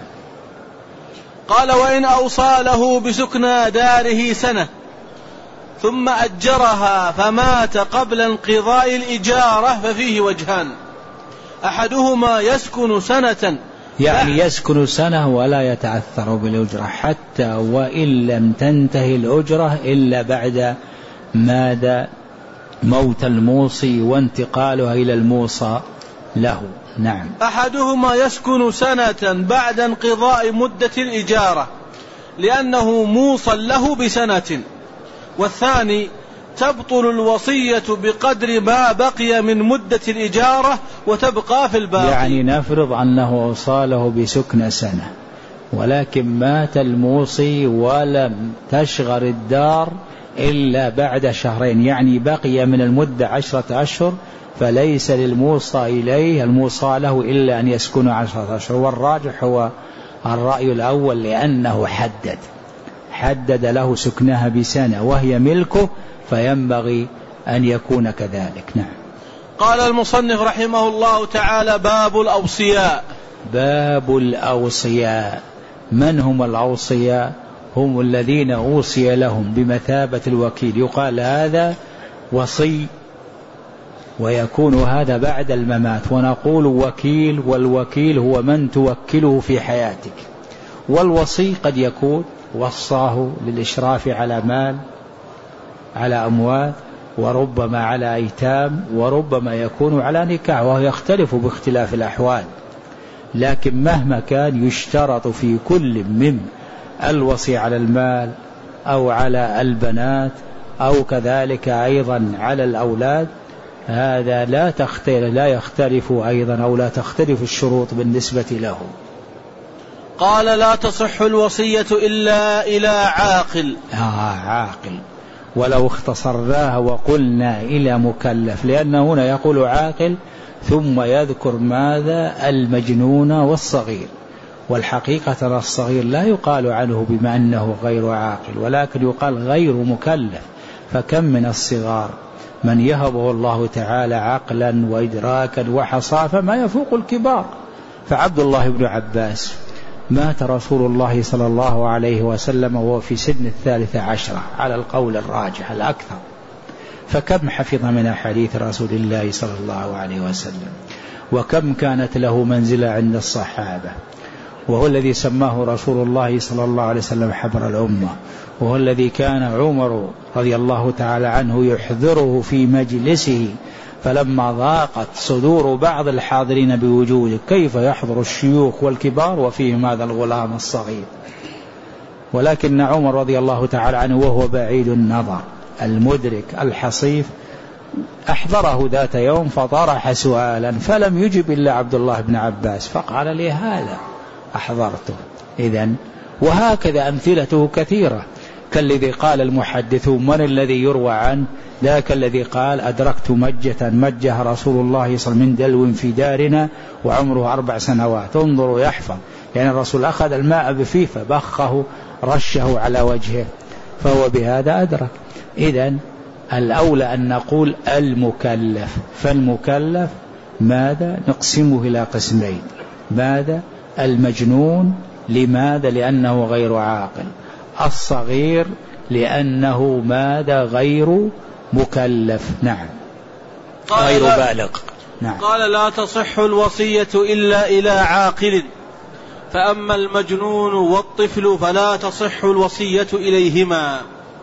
قال وإن أوصى له بسكنى داره سنة ثم أجرها فمات قبل انقضاء الإجارة ففيه وجهان، أحدهما يسكن سنة، يعني يسكن سنة ولا يتأثر بالأجرة حتى وإن لم تنتهي الأجرة إلا بعد ماذا موت الموصي وانتقالها إلى الموصى له. نعم. أحدهما يسكن سنة بعد انقضاء مدة الإجارة لأنه موصى له بسنة، والثاني تبطل الوصية بقدر ما بقي من مدة الإجارة وتبقى في الباقي. يعني نفرض أنه أوصاله بسكن سنة ولكن مات الموصي ولم تشغر الدار إلا بعد شهرين، يعني بقي من المدة عشرة أشهر، فليس للموصى إليه الموصى له إلا أن يسكن عشرة أشهر. والراجح هو الرأي الأول لأنه حدد حدد له سكنها بسنة وهي ملكه فينبغي أن يكون كذلك. نعم. قال المصنف رحمه الله تعالى: باب الأوصياء. باب الأوصياء. من هم الأوصياء؟ هم الذين أوصي لهم بمثابة الوكيل، يقال هذا وصي ويكون هذا بعد الممات، ونقول وكيل، والوكيل هو من توكله في حياتك، والوصي قد يكون وصاه للإشراف على مال، على أموال، وربما على أيتام، وربما يكون على نكاح، وهو يختلف باختلاف الأحوال. لكن مهما كان يشترط في كل من الوصي على المال أو على البنات أو كذلك أيضا على الأولاد، هذا لا تختلف لا يختلف أيضا أو لا تختلف الشروط بالنسبة له. قال: لا تصح الوصية إلا إلى عاقل. آه عاقل، ولو اختصرناها وقلنا إلى مكلف، لأن هنا يقول عاقل ثم يذكر ماذا؟ المجنون والصغير، والحقيقة الصغير لا يقال عنه بما أنه غير عاقل، ولكن يقال غير مكلف. فكم من الصغار من يهبه الله تعالى عقلا وإدراكا وحصافة ما يفوق الكبار. فعبد الله بن عباس مات رسول الله صلى الله عليه وسلم وهو في سن الثالثة عشرة على القول الراجح الأكثر، فكم حفظ من أحاديث رسول الله صلى الله عليه وسلم، وكم كانت له منزلة عند الصحابة، وهو الذي سماه رسول الله صلى الله عليه وسلم حبر الأمة، وهو الذي كان عمر رضي الله تعالى عنه يحذره في مجلسه، فلما ضاقت صدور بعض الحاضرين بوجوده كيف يحضر الشيوخ والكبار وفيهم هذا الغلام الصغير. ولكن عمر رضي الله تعالى عنه وهو بعيد النظر المدرك الحصيف أحضره ذات يوم فطرح سؤالا فلم يجب إلا عبد الله بن عباس، فقال لي هذا أحضرته. إذن وهكذا أمثلته كثيرة، كالذي قال المحدثون من الذي يروى عنه ذاك الذي قال أدركت مجة مجها رسول الله صلى الله عليه وسلم من دلو في دارنا وعمره أربع سنوات. انظروا يحفظ، يعني الرسول أخذ الماء بفيه فبخه رشه على وجهه، فهو بهذا أدرك. إذن الأولى أن نقول المكلف، فالمكلف ماذا؟ نقسمه إلى قسمين. ماذا؟ المجنون، لماذا؟ لأنه غير عاقل. الصغير لأنه ماذا؟ غير مكلف. نعم، غير بالغ. نعم. قال: لا تصح الوصية إلا إلى عاقل، فأما المجنون والطفل فلا تصح الوصية إليهما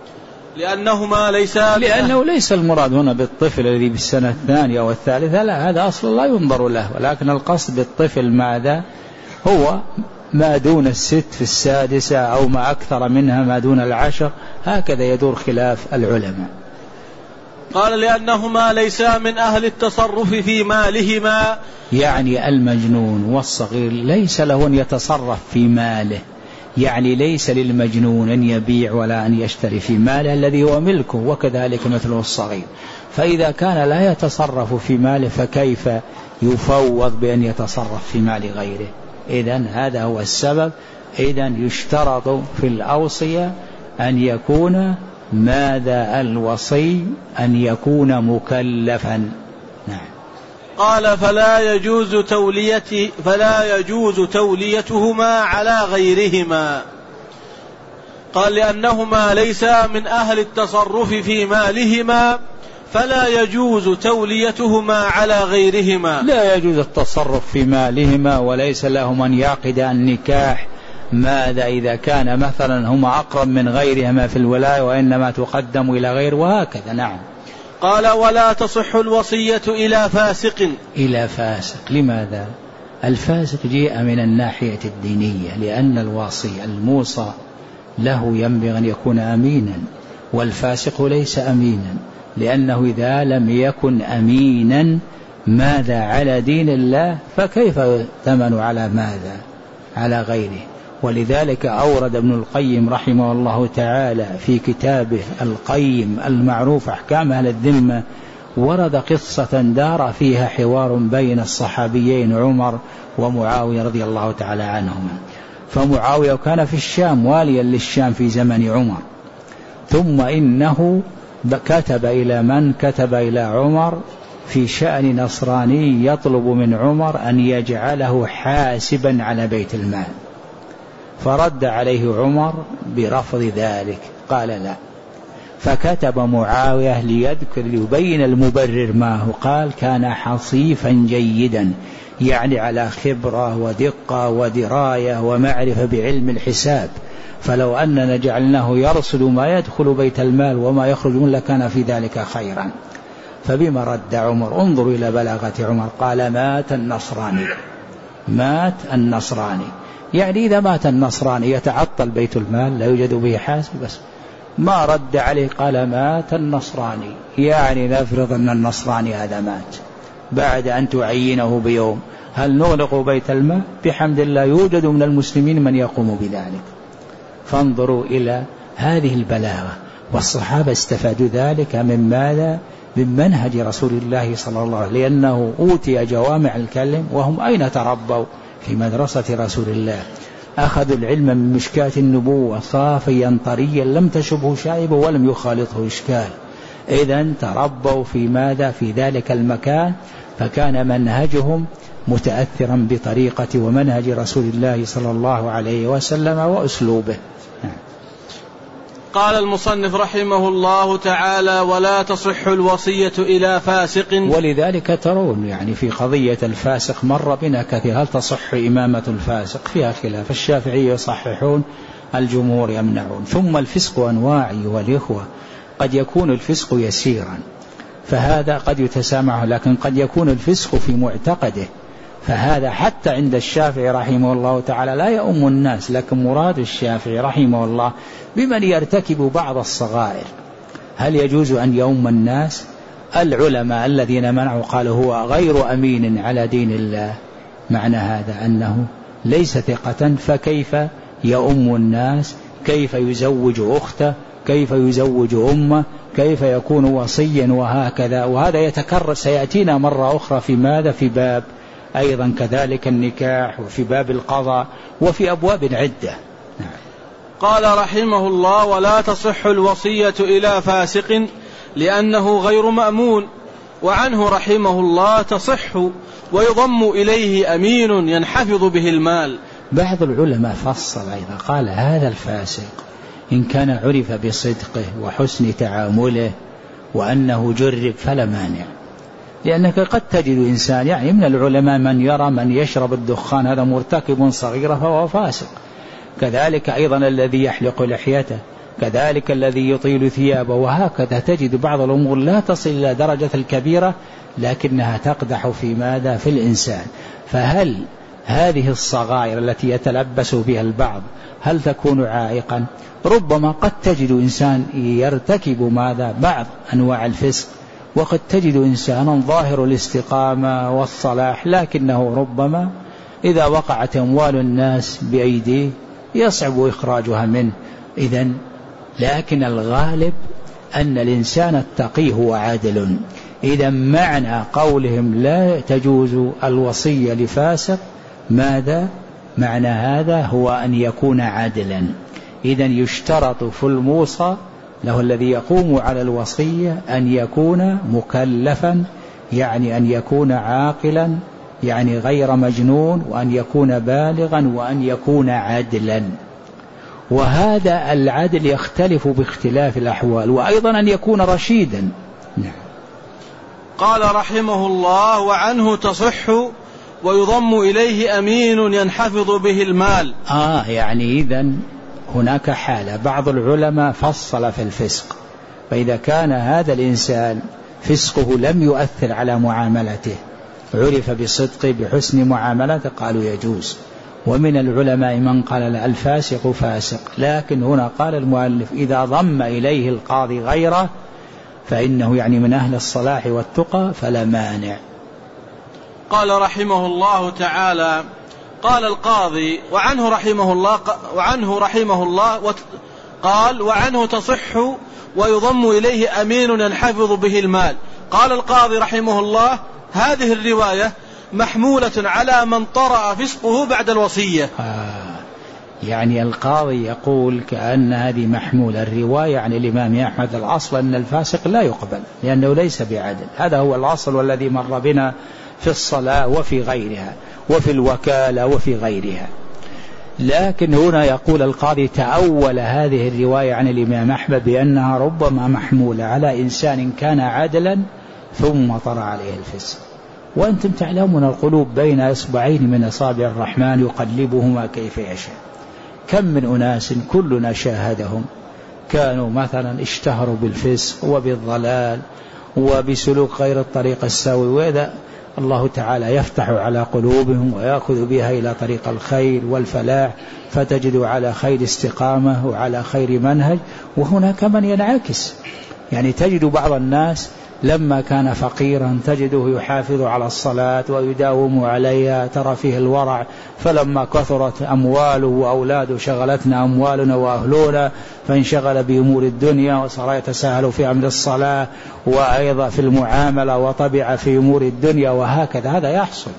لأنهما ليس لأنه ليس المراد هنا بالطفل الذي بالسنة الثانية أو الثالثة، لا، هذا أصلا لا ينظر له، ولكن القصد بالطفل ماذا؟ هو ما دون الست في السادسة أو ما أكثر منها ما دون العشر، هكذا يدور خلاف العلماء. قال: لأنهما ليسا من أهل التصرف في مالهما، يعني المجنون والصغير ليس له أن يتصرف في ماله، يعني ليس للمجنون أن يبيع ولا أن يشتري في ماله الذي هو ملكه، وكذلك مثله الصغير. فإذا كان لا يتصرف في ماله فكيف يفوض بأن يتصرف في مال غيره؟ إذن هذا هو السبب. إذن يشترط في الأوصية أن يكون ماذا؟ الوصي أن يكون مكلفا. نعم. قال: فلا يجوز توليته فلا يجوز توليتهما على غيرهما. قال: لأنهما ليسا من أهل التصرف في مالهما فلا يجوز توليتهما على غيرهما. لا يجوز التصرف في مالهما، وليس لهم أن يعقد النكاح ماذا إذا كان مثلا هما أقرب من غيرهما في الولاية وإنما تقدم إلى غير، وهكذا. نعم. قال: ولا تصح الوصية إلى فاسق. إلى فاسق، لماذا؟ الفاسق جاء من الناحية الدينية، لأن الوصي الموصى له ينبغي أن يكون أمينا، والفاسق ليس أمينا، لأنه إذا لم يكن أمينا ماذا؟ على دين الله، فكيف يؤتمن على ماذا؟ على غيره. ولذلك أورد ابن القيم رحمه الله تعالى في كتابه القيم المعروف أحكام أهل الذمة، ورد قصة دار فيها حوار بين الصحابيين عمر ومعاوية رضي الله تعالى عنهما. فمعاوية كان في الشام واليا للشام في زمن عمر، ثم إنه كتب إلى من؟ كتب إلى عمر في شأن نصراني يطلب من عمر أن يجعله حاسبا على بيت المال، فرد عليه عمر برفض ذلك، قال لا. فكتب معاوية ليذكر ليبين المبرر ما هو، قال كان حصيفا جيدا، يعني على خبرة ودقة ودراية ومعرفة بعلم الحساب، فلو أننا جعلناه يرصد ما يدخل بيت المال وما يخرج منه لكان في ذلك خيرا. فبما رد عمر؟ انظروا إلى بلاغة عمر، قال مات النصراني، مات النصراني، يعني إذا مات النصراني يتعطل بيت المال لا يوجد به حاسب، بس ما رد عليه، قال مات النصراني، يعني نفرض أن النصراني هذا مات بعد أن تعينه بيوم، هل نغلق بيت المال؟ بحمد الله يوجد من المسلمين من يقوم بذلك. فانظروا إلى هذه البلاغة، والصحابة استفادوا ذلك من ماذا؟ من منهج رسول الله صلى الله عليه وسلم، لأنه أوتي جوامع الكلم، وهم أين تربوا؟ في مدرسة رسول الله، أخذوا العلم من مشكاة النبوة صافيا طريا لم تشبه شائبة ولم يخالطه إشكال، إذن تربوا في ماذا؟ في ذلك المكان، فكان منهجهم متأثرا بطريقة ومنهج رسول الله صلى الله عليه وسلم وأسلوبه. قال المصنف رحمه الله تعالى: ولا تصح الوصية إلى فاسق. ولذلك ترون يعني في قضية الفاسق مر بنا كثير، هل تصح إمامة الفاسق؟ فيها خلاف، الشافعي يصححون، الجمهور يمنعون. ثم الفسق أنواع والإخوة، قد يكون الفسق يسيرا فهذا قد يتسامح، لكن قد يكون الفسق في معتقده، فهذا حتى عند الشافعي رحمه الله تعالى لا يؤم الناس، لكن مراد الشافعي رحمه الله بمن يرتكب بعض الصغائر. هل يجوز أن يؤم الناس؟ العلماء الذين منعوا قالوا هو غير أمين على دين الله، معنى هذا أنه ليس ثقة، فكيف يؤم الناس؟ كيف يزوج أخته؟ كيف يزوج أمه؟ كيف يكون وصيا؟ وهكذا. وهذا يتكرر سيأتينا مرة أخرى في ماذا؟ في باب أيضا كذلك النكاح، وفي باب القضاء، وفي أبواب عدة. قال رحمه الله: ولا تصح الوصية إلى فاسق لأنه غير مأمون. وعنه رحمه الله: تصح ويضم إليه أمين ينحفظ به المال. بعض العلماء فصل أيضا، قال هذا الفاسق إن كان عرف بصدقه وحسن تعامله وأنه جرب فلا مانع، لأنك قد تجد إنسان يعني من العلماء من يرى من يشرب الدخان هذا مرتكب صغيرة فهو فاسق، كذلك أيضا الذي يحلق لحيته، كذلك الذي يطيل ثيابه، وهكذا تجد بعض الأمور لا تصل إلى درجة الكبيرة لكنها تقدح في ماذا؟ في الإنسان. فهل هذه الصغائر التي يتلبس بها البعض هل تكون عائقا؟ ربما قد تجد إنسان يرتكب ماذا؟ بعض أنواع الفسق، وقد تجد إنسانا ظاهر الاستقامة والصلاح، لكنه ربما إذا وقعت أموال الناس بأيديه يصعب إخراجها منه. إذن لكن الغالب أن الإنسان التقي هو عادل. إذا معنى قولهم لا تجوز الوصية لفاسق ماذا؟ معنى هذا هو أن يكون عادلا. إذن يشترط في الموصى له الذي يقوم على الوصية أن يكون مكلفا، يعني أن يكون عاقلا، يعني غير مجنون، وأن يكون بالغا، وأن يكون عادلا. وهذا العدل يختلف باختلاف الأحوال، وأيضا أن يكون رشيدا. نعم. قال رحمه الله: وعنه تصح ويضم إليه أمين ينحفظ به المال. آه يعني إذن هناك حالة، بعض العلماء فصل في الفسق، فإذا كان هذا الإنسان فسقه لم يؤثر على معاملته، عرف بصدقه بحسن معاملته، قالوا يجوز. ومن العلماء من قال لا الفاسق فاسق، لكن هنا قال المؤلف إذا ضم إليه القاضي غيره فإنه يعني من أهل الصلاح والتقى فلا مانع. قال رحمه الله تعالى: قال القاضي وعنه رحمه الله وعنه رحمه الله قال: وعنه تصح ويضم إليه أمين ينحفظ به المال. قال القاضي رحمه الله: هذه الرواية محمولة على من طرأ فسقه بعد الوصية. آه يعني القاضي يقول كأن هذه محمولة الرواية عن الإمام أحمد الأصل أن الفاسق لا يقبل لأنه ليس بعدل. هذا هو الأصل والذي مر بنا في الصلاة وفي غيرها وفي الوكالة وفي غيرها. لكن هنا يقول القاضي تأول هذه الرواية عن الإمام أحمد بأنها ربما محمولة على إنسان كان عدلا ثم طرأ عليه الفسق. وأنتم تعلمون القلوب بين إصبعين من أصابع الرحمن يقلبهما كيف يشاء. كم من أناس كلنا شاهدهم كانوا مثلا اشتهروا بالفسق وبالضلال وبسلوك غير الطريق السوي، وإذا الله تعالى يفتح على قلوبهم ويأخذ بها إلى طريق الخير والفلاح فتجد على خير استقامة وعلى خير منهج. وهناك من ينعكس، يعني تجد بعض الناس لما كان فقيرا تجده يحافظ على الصلاة ويداوم عليها، ترى فيه الورع، فلما كثرت أمواله وأولاده شغلتنا أموالنا وأهلنا فانشغل بأمور الدنيا وصار يتساهل في أمر الصلاة وأيضا في المعاملة وطبع في أمور الدنيا، وهكذا هذا يحصل.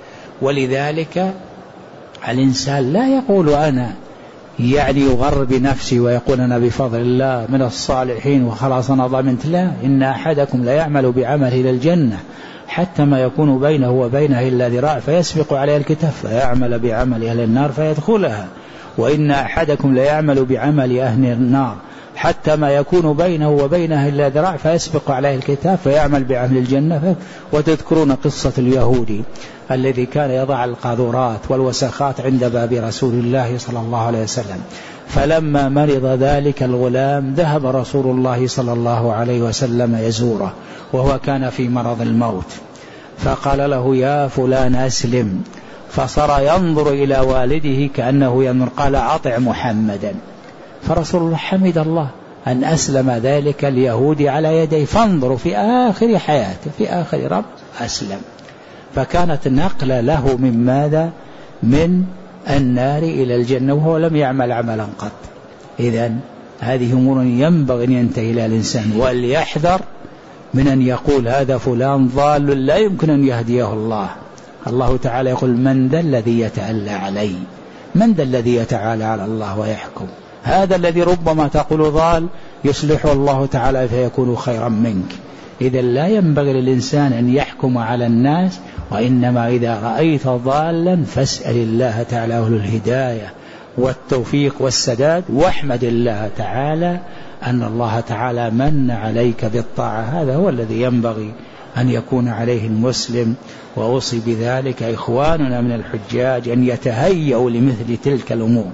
ولذلك الإنسان لا يقول أنا يعني يغر بنفسي ويقول أنا بفضل الله من الصالحين وخلاص أنا ضمنت، لا، إن أحدكم لا يعمل بعمله إلى الجنة حتى ما يكون بينه وبينها إلا ذراع فيسبق عليه الكتاب فيعمل بعمل أهل النار فيدخلها، وإن أحدكم لا يعمل بعمل أهل النار حتى ما يكون بينه وبينها إلا ذراع فيسبق عليه الكتاب فيعمل بعمل الجنة. وتذكرون قصة اليهودي الذي كان يضع القاذورات والوسخات عند باب رسول الله صلى الله عليه وسلم، فلما مرض ذلك الغلام ذهب رسول الله صلى الله عليه وسلم يزوره وهو كان في مرض الموت، فقال له يا فلان أسلم، فصار ينظر إلى والده كأنه ينظر، قال أطع محمدا. فرسول الله حمد الله أن أسلم ذلك اليهودي على يديه، فانظروا في آخر حياته في آخر رب أسلم، فكانت نقلة له من ماذا؟ من النار إلى الجنة وهو لم يعمل عملا قط. إذن هذه أمور ينبغي أن ينتهي إلى الإنسان، وليحذر من أن يقول هذا فلان ضال لا يمكن أن يهديه الله. الله تعالى يقول من ذا الذي يتألى علي، من ذا الذي يتعالى على الله ويحكم؟ هذا الذي ربما تقول ضال يصلحه الله تعالى فيكون خيرا منك. إذا لا ينبغي للإنسان أن يحكم على الناس، وإنما إذا رأيت ضالا فاسأل الله تعالى له الهداية والتوفيق والسداد، واحمد الله تعالى أن الله تعالى من عليك بالطاعة. هذا هو الذي ينبغي أن يكون عليه المسلم. وأوصي بذلك إخواننا من الحجاج أن يتهيئوا لمثل تلك الأمور.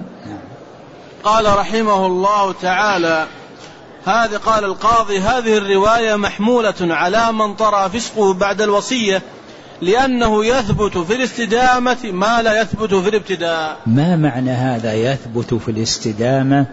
قال رحمه الله تعالى هذا قال القاضي هذه الرواية محمولة على من طرأ فسقه بعد الوصية لأنه يثبت في الاستدامة ما لا يثبت في الابتداء. ما معنى هذا يثبت في الاستدامة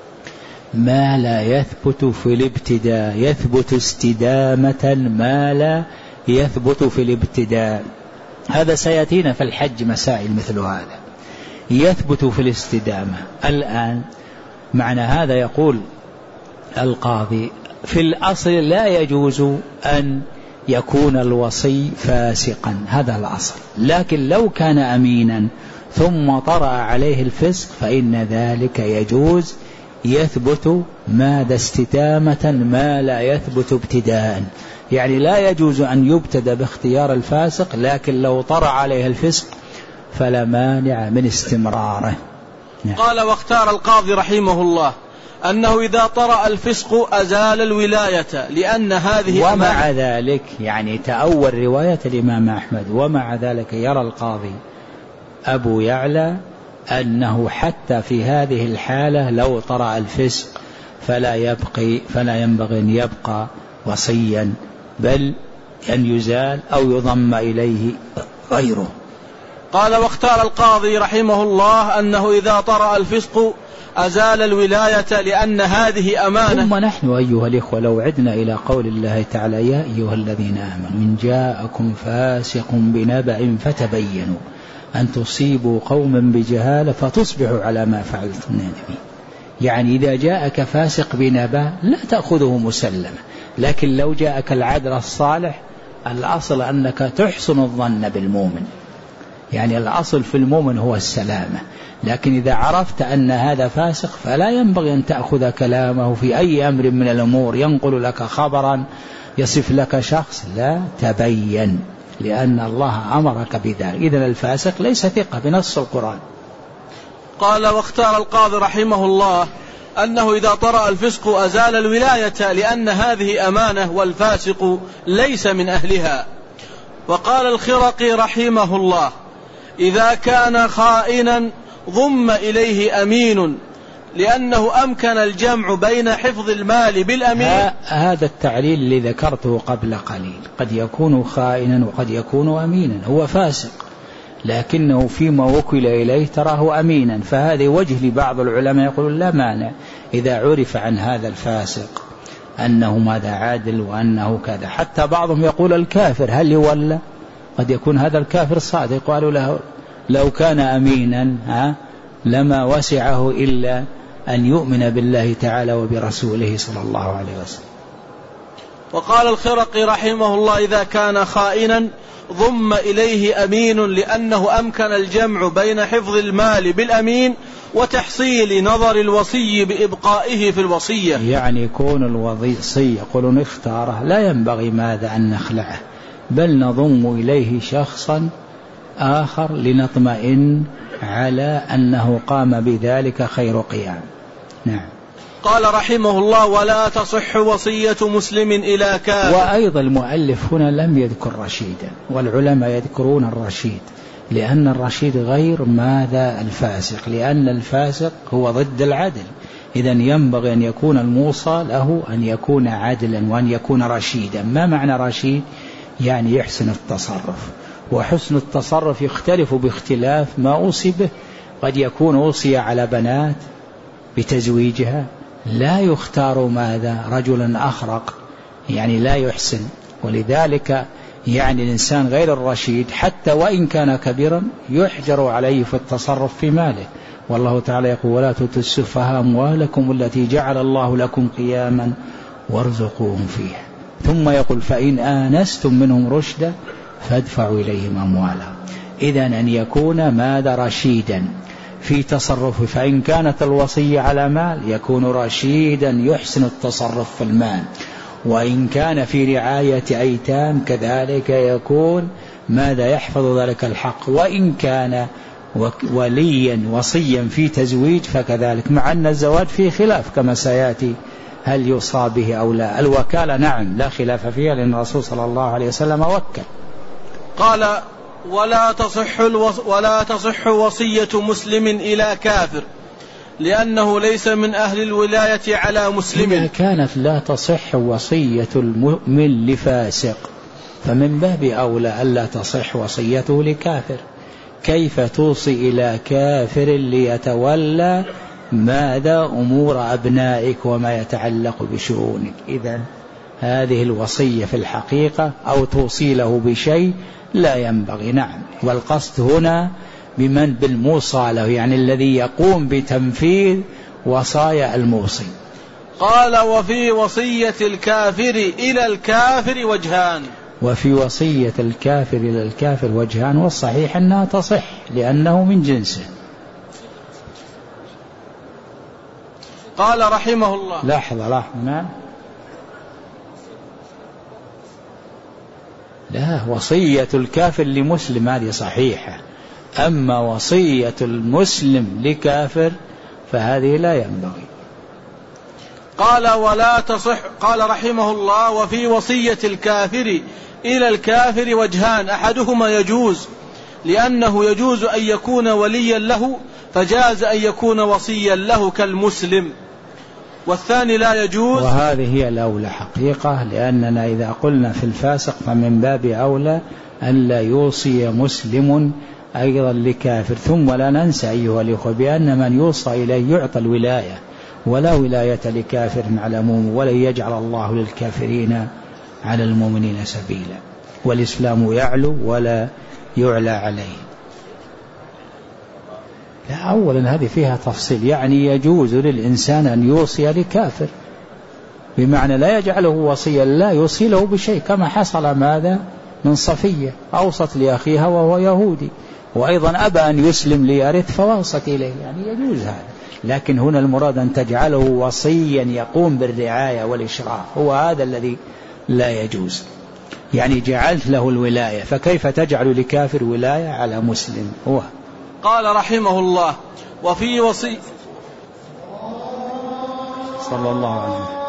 ما لا يثبت في الابتداء؟ يثبت استدامة ما لا يثبت في الابتداء. هذا سيأتينا في الحج مسائل مثل هذا. يثبت في الاستدامة الآن معنى هذا يقول القاضي في الأصل لا يجوز أن يكون الوصي فاسقا، هذا الأصل، لكن لو كان أمينا ثم طرأ عليه الفسق فإن ذلك يجوز، يثبت ماذا؟ استدامة ما لا يثبت ابتداء. يعني لا يجوز أن يبتدى باختيار الفاسق، لكن لو طرأ عليه الفسق فلا مانع من استمراره. قال واختار القاضي رحمه الله أنه إذا طرأ الفسق أزال الولاية لأن هذه ومع ذلك يعني تأول رواية الإمام أحمد، ومع ذلك يرى القاضي أبو يعلى أنه حتى في هذه الحالة لو طرأ الفسق فلا يبقي فلا ينبغي أن يبقى وصيا، بل أن يزال أو يضم إليه غيره. قال واختار القاضي رحمه الله أنه إذا طرأ الفسق أزال الولاية لأن هذه أمانة. ثم نحن أيها الإخوة لو عدنا إلى قول الله تعالى يا أيها الذين آمنوا من جاءكم فاسق بنبأ فتبينوا أن تصيبوا قوما بجهالة فتصبحوا على ما فعلتم نادمين. يعني إذا جاءك فاسق بنبأ لا تأخذه مسلمة، لكن لو جاءك العدل الصالح الأصل أنك تحسن الظن بالمؤمن. يعني الأصل في المؤمن هو السلامة، لكن إذا عرفت أن هذا فاسق فلا ينبغي أن تأخذ كلامه في أي أمر من الأمور. ينقل لك خبرا، يصف لك شخص، لا، تبين، لأن الله أمرك بذلك. إذن الفاسق ليس ثقة بنص القرآن. قال: واختار القاضي رحمه الله أنه إذا طرأ الفسق أزال الولاية لأن هذه أمانة والفاسق ليس من أهلها. وقال الخرقي رحمه الله: إذا كان خائنا ضم إليه أمين لأنه أمكن الجمع بين حفظ المال بالأمين. هذا التعليل اللي ذكرته قبل قليل، قد يكون خائنا وقد يكون أمينا، هو فاسق لكنه فيما وكل إليه تراه أمينا، فهذا وجه لبعض العلماء يقولون لا مانع إذا عرف عن هذا الفاسق أنه ماذا عادل وأنه كذا. حتى بعضهم يقول الكافر هل يولى؟ قد يكون هذا الكافر صادق، قالوا له لو كان أمينا ها لما وسعه إلا أن يؤمن بالله تعالى وبرسوله صلى الله عليه وسلم. وقال الخرقي رحمه الله: إذا كان خائنا ضم إليه أمين لأنه أمكن الجمع بين حفظ المال بالأمين وتحصيل نظر الوصي بإبقائه في الوصية. يعني يكون الوصي يقولون اختاره، لا ينبغي ماذا أن نخلعه، بل نضم إليه شخصا آخر لنطمئن على أنه قام بذلك خير قيام. نعم. قال رحمه الله: ولا تصح وصية مسلم إلى كافر. وأيضا المؤلف هنا لم يذكر رشيدا، والعلماء يذكرون الرشيد لأن الرشيد غير ماذا الفاسق، لأن الفاسق هو ضد العدل. إذن ينبغي أن يكون الموصى له أن يكون عادلا وأن يكون رشيدا. ما معنى رشيد؟ يعني يحسن التصرف، وحسن التصرف يختلف باختلاف ما أوصي به. قد يكون أوصي على بنات بتزويجها، لا يختار ماذا رجلا أخرق، يعني لا يحسن. ولذلك يعني الإنسان غير الرشيد حتى وإن كان كبيرا يحجر عليه في التصرف في ماله. والله تعالى يقول: ولا تؤتوا السفهاء أموالكم التي جعل الله لكم قياما وارزقوهم فيها. ثم يقول: فإن آنستم منهم رشدا فادفعوا إليهم أموالهم. إذن أن يكون ماذا رشيدا في تصرفه. فإن كانت الوصية على مال يكون رشيدا يحسن التصرف في المال، وإن كان في رعاية أيتام كذلك يكون ماذا يحفظ ذلك الحق، وإن كان وليا وصيا في تزويج فكذلك، مع أن الزواج فيه خلاف كما سيأتي هل يوصى به أو لا. الوكالة نعم لا خلاف فيها لأن الرسول صلى الله عليه وسلم وكل. قال: ولا تصح, ولا تصح وصية مسلم إلى كافر لأنه ليس من أهل الولاية على مسلم. إذا كانت لا تصح وصية المؤمن لفاسق فمن باب أولى ألا تصح وصيته لكافر. كيف توصي إلى كافر ليتولى ماذا أمور أبنائك وما يتعلق بشؤونك؟ إذن هذه الوصية في الحقيقة أو توصي له بشيء لا ينبغي. نعم. والقصد هنا بمن بالموصى له، يعني الذي يقوم بتنفيذ وصايا الموصي. قال: وفي وصية الكافر إلى الكافر وجهان. وفي وصية الكافر إلى الكافر وجهان، والصحيح أنها تصح لأنه من جنسه. قال رحمه الله: لحظة لحظة نعم. لا، وصية الكافر لمسلم هذه صحيحة، أما وصية المسلم لكافر فهذه لا ينبغي. قال: ولا تصح. قال رحمه الله: وفي وصية الكافر إلى الكافر وجهان، أحدهما يجوز لأنه يجوز أن يكون وليا له فجاز أن يكون وصيا له كالمسلم، والثاني لا يجوز. وهذه هي الأولى حقيقة، لأننا إذا قلنا في الفاسق فمن باب أولى أن لا يوصي مسلم أيضا لكافر. ثم لا ننسى أيها الأخوة بأن من يوصى إليه يعطى الولاية، ولا ولاية لكافر على العموم، ولن يجعل الله للكافرين على المؤمنين سبيلا، والإسلام يعلو ولا يعلى عليه. لا، أولا هذه فيها تفصيل، يعني يجوز للإنسان أن يوصي لكافر بمعنى لا يجعله وصيا، لا يوصي له بشيء، كما حصل ماذا من صفية أوصت لأخيها وهو يهودي وأيضا أبى أن يسلم ليرث فوصت إليه، يعني يجوز هذا. لكن هنا المراد أن تجعله وصيا يقوم بالرعاية والإشراف، هو هذا الذي لا يجوز. يعني جعلت له الولاية، فكيف تجعل لكافر ولاية على مسلم؟ هو قال رحمه الله: وفي وصي صلى الله عليه وسلم